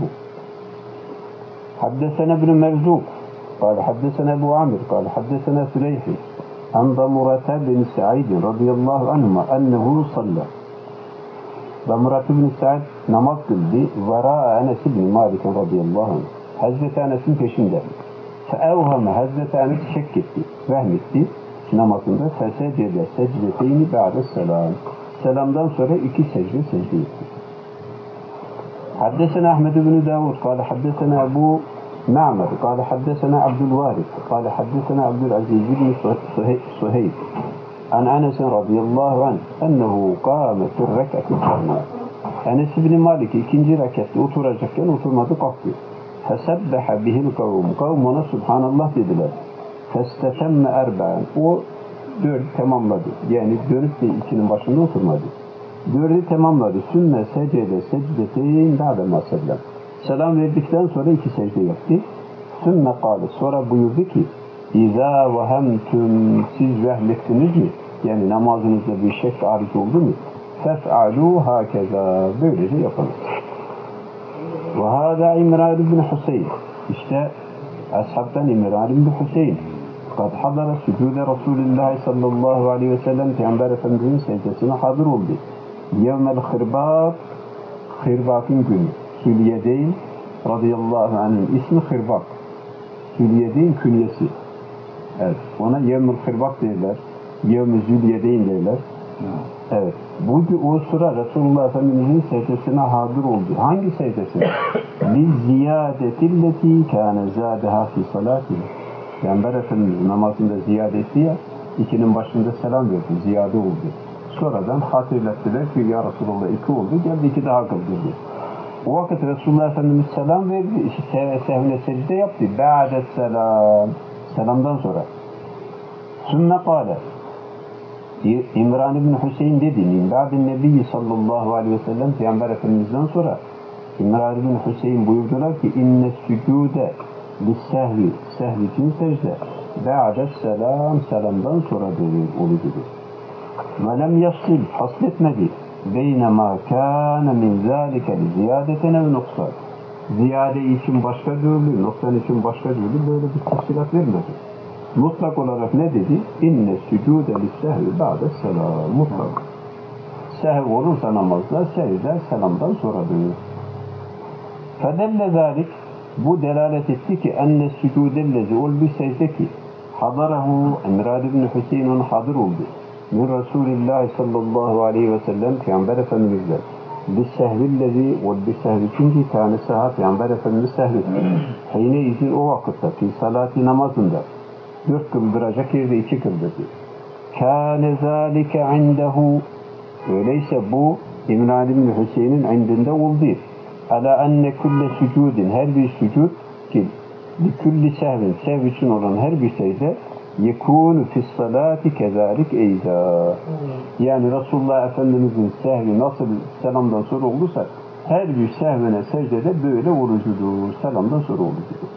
A: Haddesena ibn Merzuk قال حدثنا أبو عامر قال حدثنا سليح عن ضمرة بن سعيد رضي الله عنهما أنه صلى. ضمرة بن سعيد namaz kıldı. Vara Enes ibn Malik radıyallahu anh. Hazreti Enes'in peşinde. Feevhame Hazreti Enes şek etti, vehmetti namazında. Fesecede secdeteyni ba'de selam. Selamdan sonra 2 secde etti. Haddesena Ahmed ibn Davud قال حدثنا أبو معمر قال حدثنا عبد الوارث قال حدثنا عبد العزيز بن صهيب عن أنس رضي الله عنه أنه قام في الركعة الثانية. Enes ibn Malik 2. rekatta oturacakken oturmadı, kalktı. Fesebbeha bihil kavm. Kavm ona Subhanallah dediler. Festetemme erba'en. O 4 tamamladı. Yani dönüp de 2'nin başında oturmadı. 4'ü tamamladı. Sümme secde secdeteyn ba'de ma sellem. Selam verdikten sonra 2 secde yaptı. Sümme kâle. Sonra buyurdu ki İzâ vehemtüm. Siz vehmettiniz mi? Yani namazınızda bir şek arız oldu mu? Fes'alû hâkezâ. Böylece yapalım. Ve hâzâ İmrân ibn Hüseyin. İşte ashabtan İmrân ibn Hüseyin. Kad hadara sücûde Resulullah sallallahu aleyhi ve sellem Peygamber Efendimiz'in secdesine hazır oldu. Yevmel Hırbâk. Hırbâk'ın günü. Hülyedeyn radıyallahu anh'ın ismi Hırbâk. Hülyedeyn künyesi. Evet. Ona Yevmel Hırbâk derler. Yevmel Zülyedeyn derler. Evet. Bu o sıra Resulullah Efendimiz'in secdesine hazır oldu. Hangi secdesine? Li ziyadetilleti kâne zâdeha fi salâtihi. Peygamber Efendimiz namazında ziyade etti ya, 2'nin başında selam verdi, ziyade oldu. Sonradan hatırlattılar ki ya Resulullah 2 oldu, geldi 2 daha kıldırdı. O vakit Resulullah Efendimiz selam verdi, sehvine secde yaptı. Ba'de selam. Selamdan sonra. Sümme kâle. İmran ibn Hüseyin dedi. Min ba'din nebiyyi sallallahu aleyhi ve sellem Peygamber Efendimiz'den sonra İmran ibn Hüseyin buyurdular ki inne sücûde lissehvi. Sehvi için secde. Ba'de selam. Selamdan sonra oluyor. Ve lem yasıl. Hasletmedi. Beynema kâne min zâlike li ziyadetine ve noksan. Ziyade için başka dörlü, noksan için başka dörlü böyle bir tafsilat vermedi. Mutlak olarak ne dedi? İnne sücûde lissehvi ba'de selam. Mutlak. Sehv olursa namazda secde selamdan sonra dönüyor. Fedelle zâlik. Bu delalet etti ki enne sücûdellezi ol bir secde ki hadarahu İmrân ibn Hüseyin'in hadır oldu. Min Resulillah sallallahu aleyhi ve sellem Peygamber Efendimiz'den bissehvillezi ol bir sehvi çünkü tanesi ha Peygamber Efendimiz sehvi heyne izin o vakitte fi salati namazında 4 kıldıracak yerde 2 kıldırdı. kâne zâlike indehu. Öyleyse bu İmran İbni Hüseyin'in indinde oldu. Ala enne kulle sücudin, her bir sücud ki külli sehvin, sehv için olan her bir secde yekûnü fissalâti kezâlik eyzâ. Yani Resulullah Efendimizin sehvi nasıl selamdan sonra olursa her bir sehvine secdede böyle orucudur. Selamdan sonra orucudur.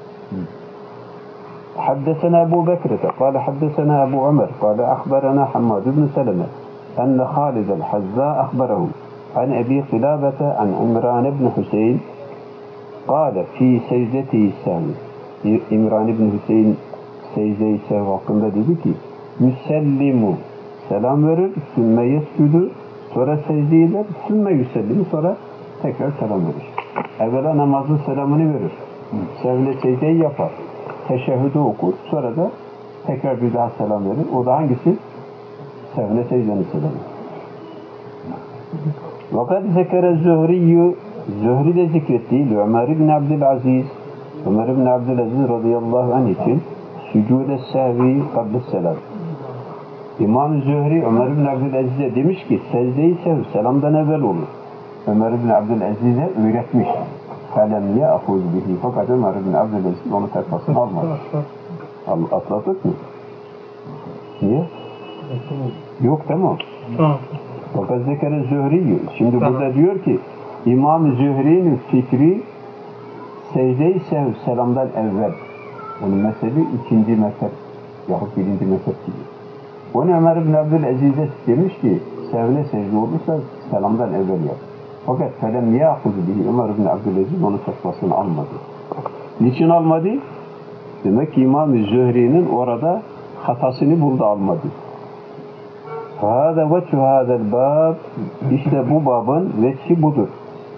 A: حدثنا أبو بكرة قال حدثنا أبو عمر قال أخبرنا حماد بن سلمة أن خالد الحذاء أخبره عن أبي قلابة عن عمران بن حسين قال في secdeti السهو. İmran İbni Hüseyin secde-i sehv hakkında dedi ki yüsellimu, selam verir, sümme yescudu, sonra secde eder, sümme yüsellimu, sonra tekrar selam verir. Evvela namazın selamını verir, sehvle secdeyi yapar, teşehhüdü okur, sonra da tekrar bir daha selam verir. O da hangisi? Sehvle secdenin selamı. Vakat zekere Zühriyyü, Zühri de zikrettiği Ömer İbni Abdülaziz, Ömer İbni Abdülaziz radıyallahu anh için sücud-i sehvi kablisselam. İmam Zühri Ömer İbni Abdülaziz'e demiş ki secde-i sehv selamdan evvel olur. Ömer İbni Abdülaziz'e öğretmiş. Felem ya'huz bihi. Fakat Ömer İbni Abdülaziz onu tekfasını almadı. Atladık mı? Niye? Yok tamam. Fakat zekere Zühri'yi. Şimdi burada diyor ki İmam Zühri'nin fikri secde-i sehv selamdan evvel. Onun mezhebi ikinci mezhep yahut birinci mezhep gibi. Onu Ömer İbni Abdülaziz'e demiş ki sehvine secde olursa selamdan evvel yap. Fakat felem ya'huzu bihi. Ömer İbni Abdülaziz onu tekfasını almadı. Niçin almadı? Demek ki İmam Zühri'nin orada hatasını buldu, almadı. فَهَذَا وَجْهُ هَذَا الْبَابِ. İşte bu babın veçhi budur.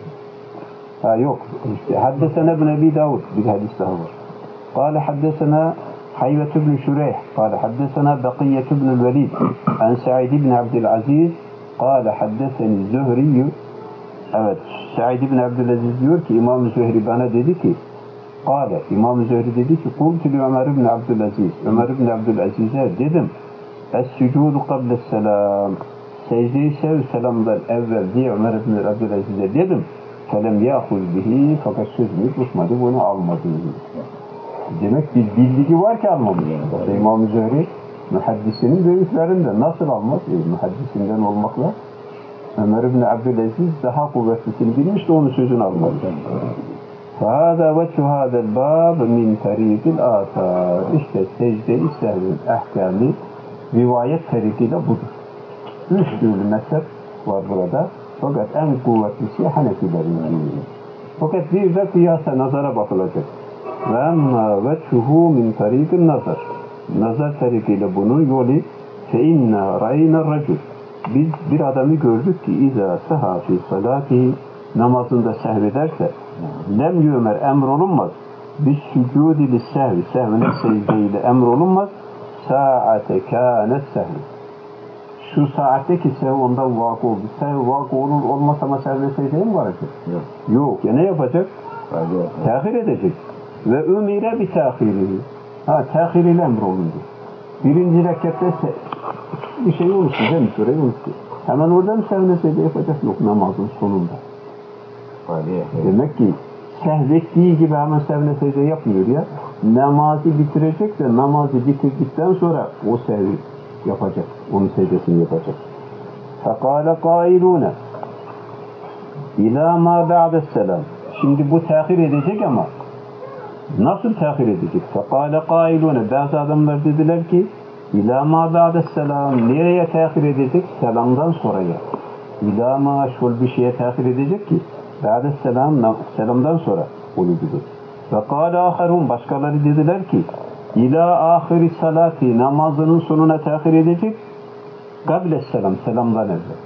A: Ha yok. İşte haddesena ibn Ebi Davud. Bir hadis daha var. قال حدثنا حيوة بن شريح قال حدثنا بقية بن الوليد عن سعيد بن عبد العزيز قال حدثني الزهري. Evet, Said ibn Abdülaziz diyor ki İmam Zühri bana dedi ki قال, İmam Zühri dedi ki قلت لعمر ibn Abdülaziz, Ömer ibn Abdülaziz'e dedim Es-sücudu kable's-selam, secde-i sehv selamdan evvel diye Ömer ibn Abdülaziz'e dedim. Felem ya'huz bihi, fakat sözünü tutmadı, bunu almadı. Demek bir bildiği var ki almamış. İmam Zühri muhaddisinin büyüklerinde nasıl almaz? Muhaddisinden olmakla Ömer ibn Abdülaziz daha kuvvetlisini bilmiş de onun sözünü almadı. فَهَذَا وَجْهُ هَذَا الْبَابِ مِنْ تَرِيقِ الْآثَارِ. İşte secde-i sehvin ehkâmi rivayet tarikiyle budur. Üç türlü mezhep var burada. Fakat en kuvvetlisi Hanefilerin. Fakat bir de kıyasa, nazara bakılacak. وَاَمَّا وَجْهُهُ مِنْ تَرِيقِ النَّظَرِ. Nazar tarikiyle bunun yolu فَاِنَّا رَيْنَ الرَّجُلِ. Biz bir adamı gördük ki اِذَا سَهَا فِي صَلَاتِهِ, namazında sehvederse lem yümer, emrolunmaz. Biz sücud-i sehvi, sehvine secdeyle emrolunmaz. Saate kânet sehvi. Şu saatteki sehv ondan vakı oldu. Sehv vakı olur olmaz ama sehvine secdeye mi varacak? Yok. Yok. Ya ne yapacak? Tehir edecek. Ve ümire bi tehirihi. Tehir ile emrolundu. Birinci rekatte bir şey unuttu değil mi? Süreyi unuttu. Hemen oradan sehvine secde yapacak. Yok, namazın sonunda. Demek ki sehvettiği gibi hemen sehvine secde yapmıyor ya. Namazı bitirecek de namazı bitirdikten sonra o sehvi yapacak. Onun secdesini yapacak. فَقَالَ قَائِلُونَ اِلَى مَا بَعْدَ السَّلَامِ. Şimdi bu tehir edecek ama nasıl tehir edecek? فَقَالَ قَائِلُونَ. Bazı adamlar dediler ki اِلَى مَا بَعْدَ السَّلَامِ. Nereye tehir edecek? Selamdan sonraya. اِلَى مَا şöyle bir şeye tehir edecek ki ba'de selam, selamdan sonra olucudur. Ve kâle âherûn, başkaları dediler ki ilâ âhiri salâti, namazının sonuna tehir edecek, gable selam, selamdan evvel.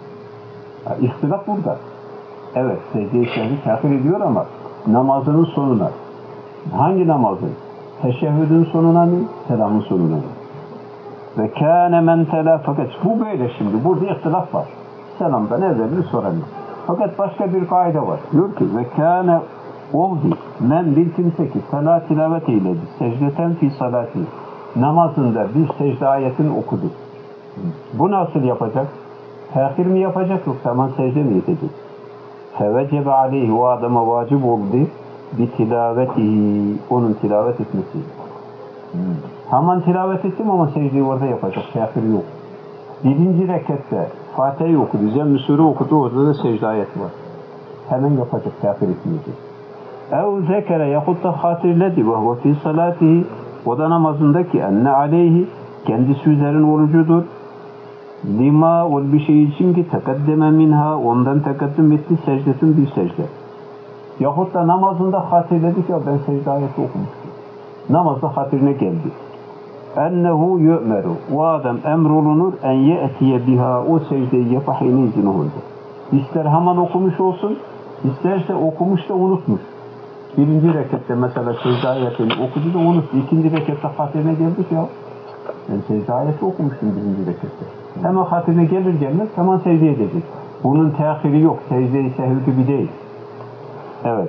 A: İhtilaf burada. Evet, secde-i sehvi tehir ediyor ama namazının sonuna. Hangi namazın? Teşehhüdün sonuna mı? Selamın sonuna mı? Ve kâne men telâ, fakat bu böyle şimdi. Burada ihtilaf var. Selamdan evvel mi sonra mı? Fakat başka bir kaide var. Diyor ki ve kâne oldu men bir kimse ki salat tilavet eyledi secdeten fi salati, namazında bir secde ayetini okudu. Bu nasıl yapacak? Tehir mi yapacak yoksa hemen secde mi edecek? Fevecebe aleyhi, o adama vacip oldu bir tilavetihi, onun tilavet etmesi. Hemen tilavet ettim ama secdeyi orada yapacak. Tehir yok. Birinci rekatte Fatiha'yı okudu, Zem-i Sure okudu, orada da secde ayeti var. Hemen yapacak, tehir etmeyecek. Ev zekere yahut da hatırledi ve huve fi salatihi, o da namazındaki enne aleyhi, kendisi üzerine orucudur. Lima ol bir şey için ki tekaddeme minha, ondan tekaddüm etti secdetin bir secde. Yahut da namazında hatırledi ki ben secde ayeti okumuştum. Namazda hatırına geldi. Ennehu yu'meru, o adam emrolunur en ye'tiye biha, o secdeyi yapahine izin oldu. İster hemen okumuş olsun, isterse okumuş da unutmuş. Birinci rekatte mesela secde ayetini okudu da unuttu. İkinci rekatte hatırına geldik ya. Ben secde ayeti okumuştum birinci rekatte. Hemen hatırına gelir gelmez hemen secde edecek. Bunun tehiri yok. Secde-i sehv gibi değil. Evet.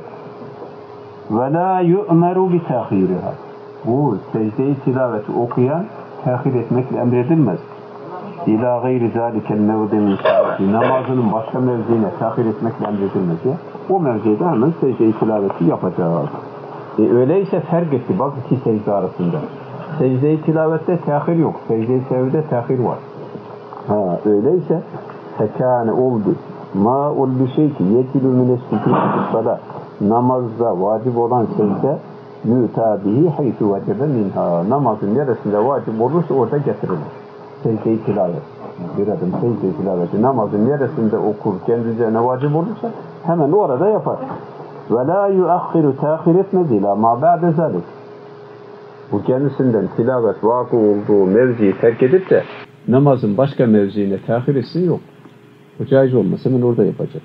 A: Ve la yu'meru bi tehiriha. Bu secde-i tilaveti okuyan tehir etmekle emredilmez. İlâ gayri zâlikel mevde min salati. Namazının başka mevziine tehir etmekle emredilmez ya. O mevzide hemen secde-i tilaveti yapacağız. Öyleyse fark etti. Bak iki secde arasında. Secde-i tilavette tehir yok. Secde-i sehvde tehir var. Öyleyse fekâne oldu. Ma ol bir şey ki yetilü minestikû namazda vacip olan secde mütabihi haythu vecebe minha. Namazın neresinde vacip olursa orada getirilir. Secde-i tilavet. Bir adım secde-i tilaveti. Namazın neresinde okur, kendi üzerine vacip olursa hemen orada yapar. Ve la yuakhiru, tehir etmez ila ma ba'de zalik. Bu kendisinden tilavet vakı olduğu mevziyi terk edip de namazın başka mevziine tehir etsin yok. Bu caiz olmasa hemen orada yapacak.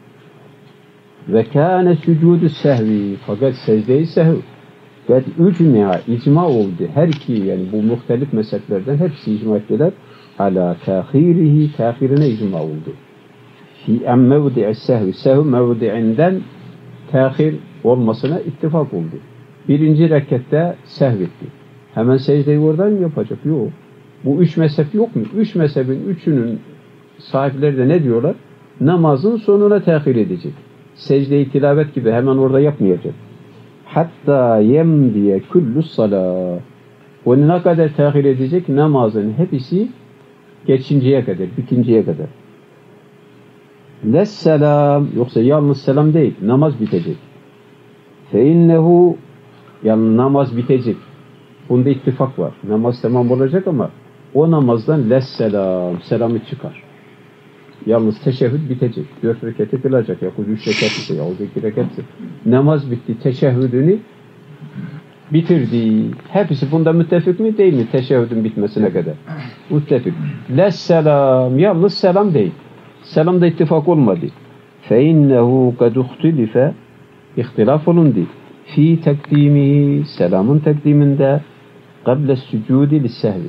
A: Ve kâne sücûdü sehvi, fakat secde-i sehv ve icma oldu. Her iki yani bu muhtelif mezheplerden hepsi icma ettiler. Ala tehirihi, tehirine icma oldu. Fi en mevdi'i sehvi, sehv mevdi'inden tehir olmasına ittifak oldu. Birinci rekatte sehv etti. Hemen secdeyi oradan mı yapacak? Yok. Bu üç mezhep yok mu? Üç mezhebin üçünün sahipleri de ne diyorlar? Namazın sonuna tehir edecek. Secde-i tilavet gibi hemen orada yapmayacak. Hatta yemdiye kullu salah. Onu ne kadar tehir edecek? Namazın hepsi geçinceye kadar, bitinceye kadar. Lesselam, yoksa yalnız selam değil, namaz bitecek. Feinnehu, yani namaz bitecek. Bunda ittifak var. Namaz tamam olacak ama o namazdan lesselam, selamı çıkar. Yalnız teşehhüd bitecek. 4 reketi kılacak. Yakuz 3 rekat ise, yakuz 2 rekat ise. Namaz bitti. Teşehhüdünü bitirdi. Hepsi bunda müttefik mi değil mi? Teşehhüdün bitmesine kadar. Müttefik. Lesselam. Yalnız selam değil. Selamda ittifak olmadı. فَاِنَّهُ قَدْ اُخْتِلِفَ İhtilaf olundu. Fi takdimihi, selamın takdiminde قَبْلَ السُّجُودِ لِلسَّهْوِ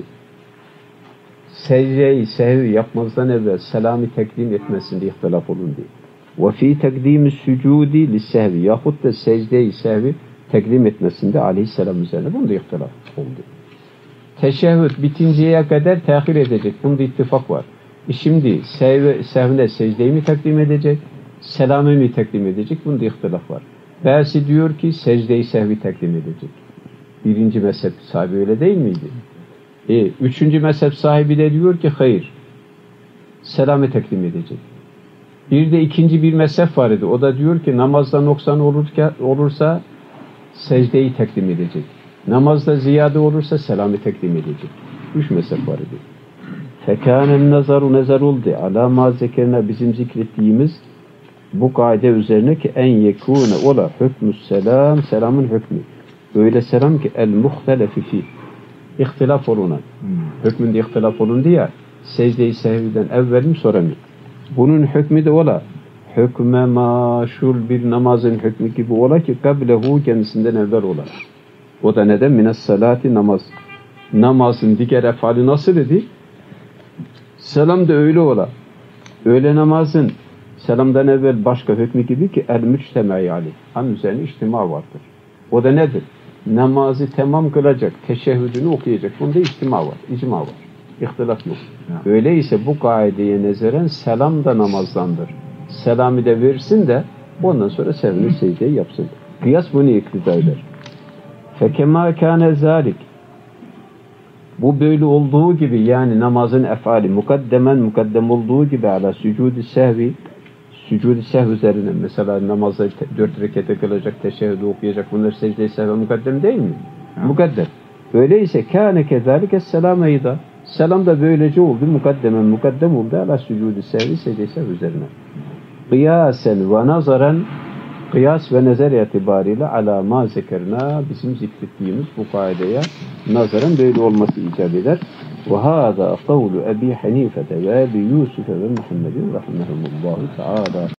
A: secde-i sehvi yapmazdan evvel selamı tekdim etmesinde ihtilaf olundu. Ve fi tekdim-i sücudi lissehvi yahut da secde-i sehvi tekdim etmesinde aleyhisselam üzerine bunda ihtilaf oldu. Teşehhüd bitinceye kadar tehir edecek. Bunda ittifak var. Şimdi sehvine secdeyi mi tekdim edecek? Selamı mı tekdim edecek? Bunda ihtilaf var. Bazısı diyor ki secde-i sehvi tekdim edecek. Birinci mezhep sahibi öyle değil miydi? Üçüncü mezhep sahibi de diyor ki hayır. Selamı tekdim edecek. Bir de ikinci bir mezhep var idi. O da diyor ki namazda noksan olursa secdeyi tekdim edecek. Namazda ziyade olursa selamı tekdim edecek. 3 mezhep var idi. Fekânen nazaru nazar oldu. Alâ mâ zekerine bizim zikrettiğimiz bu kaide üzerine ki en yekûne ola hükmü's selam, selamın hükmü. Öyle selam ki el muhtelefi fîh. İhtilaf olunan. Hükmünde ihtilaf olundu ya, secde-i sehviden evvel mi sonra mı? Bunun hükmü de ola. Hükme maşul bir namazın hükmü gibi ola ki kablehu kendisinden evvel ola. O da neden? Mines salati namaz. Namazın diğer efali nasıl idi? Selam da öyle ola. Öyle namazın selamdan evvel başka hükmü gibi ki el müçtemai aleyh. Onun üzerine içtima vardır. O da nedir? Namazı tamam kılacak, teşehhüdünü okuyacak. Bunda içtima var, icma var. İhtilaf yok. Öyleyse bu kaideye nezeren selam da namazdandır. Selamı da versin de ondan sonra sevini secdeyi yapsın. Kıyas bunu iktida eder. Fekema kâne zâlik. Bu böyle olduğu gibi yani namazın efali mukaddem olduğu gibi ala sücud-i sehvi üzerine mesela namazda 4 rekete kılacak, teşehhüdü okuyacak, bunlar secde-i sehve mukaddem değil mi? Mukaddem. Öyleyse kâne kezâlike selâme da. Selam da böylece oldu. Mukaddem oldu ala sücud-i sehvi secde-i sehve üzerine. Kıyasen ve nazaran kıyas ve nezer itibariyle ala ma zekerna bizim zikrettiğimiz bu kaideye nazaran böyle olması icap eder. Ve hâzâ kavlu Ebi Hanifete ve Ebi Yusuf ve Muhammedin rahimehumullahu teâlâ.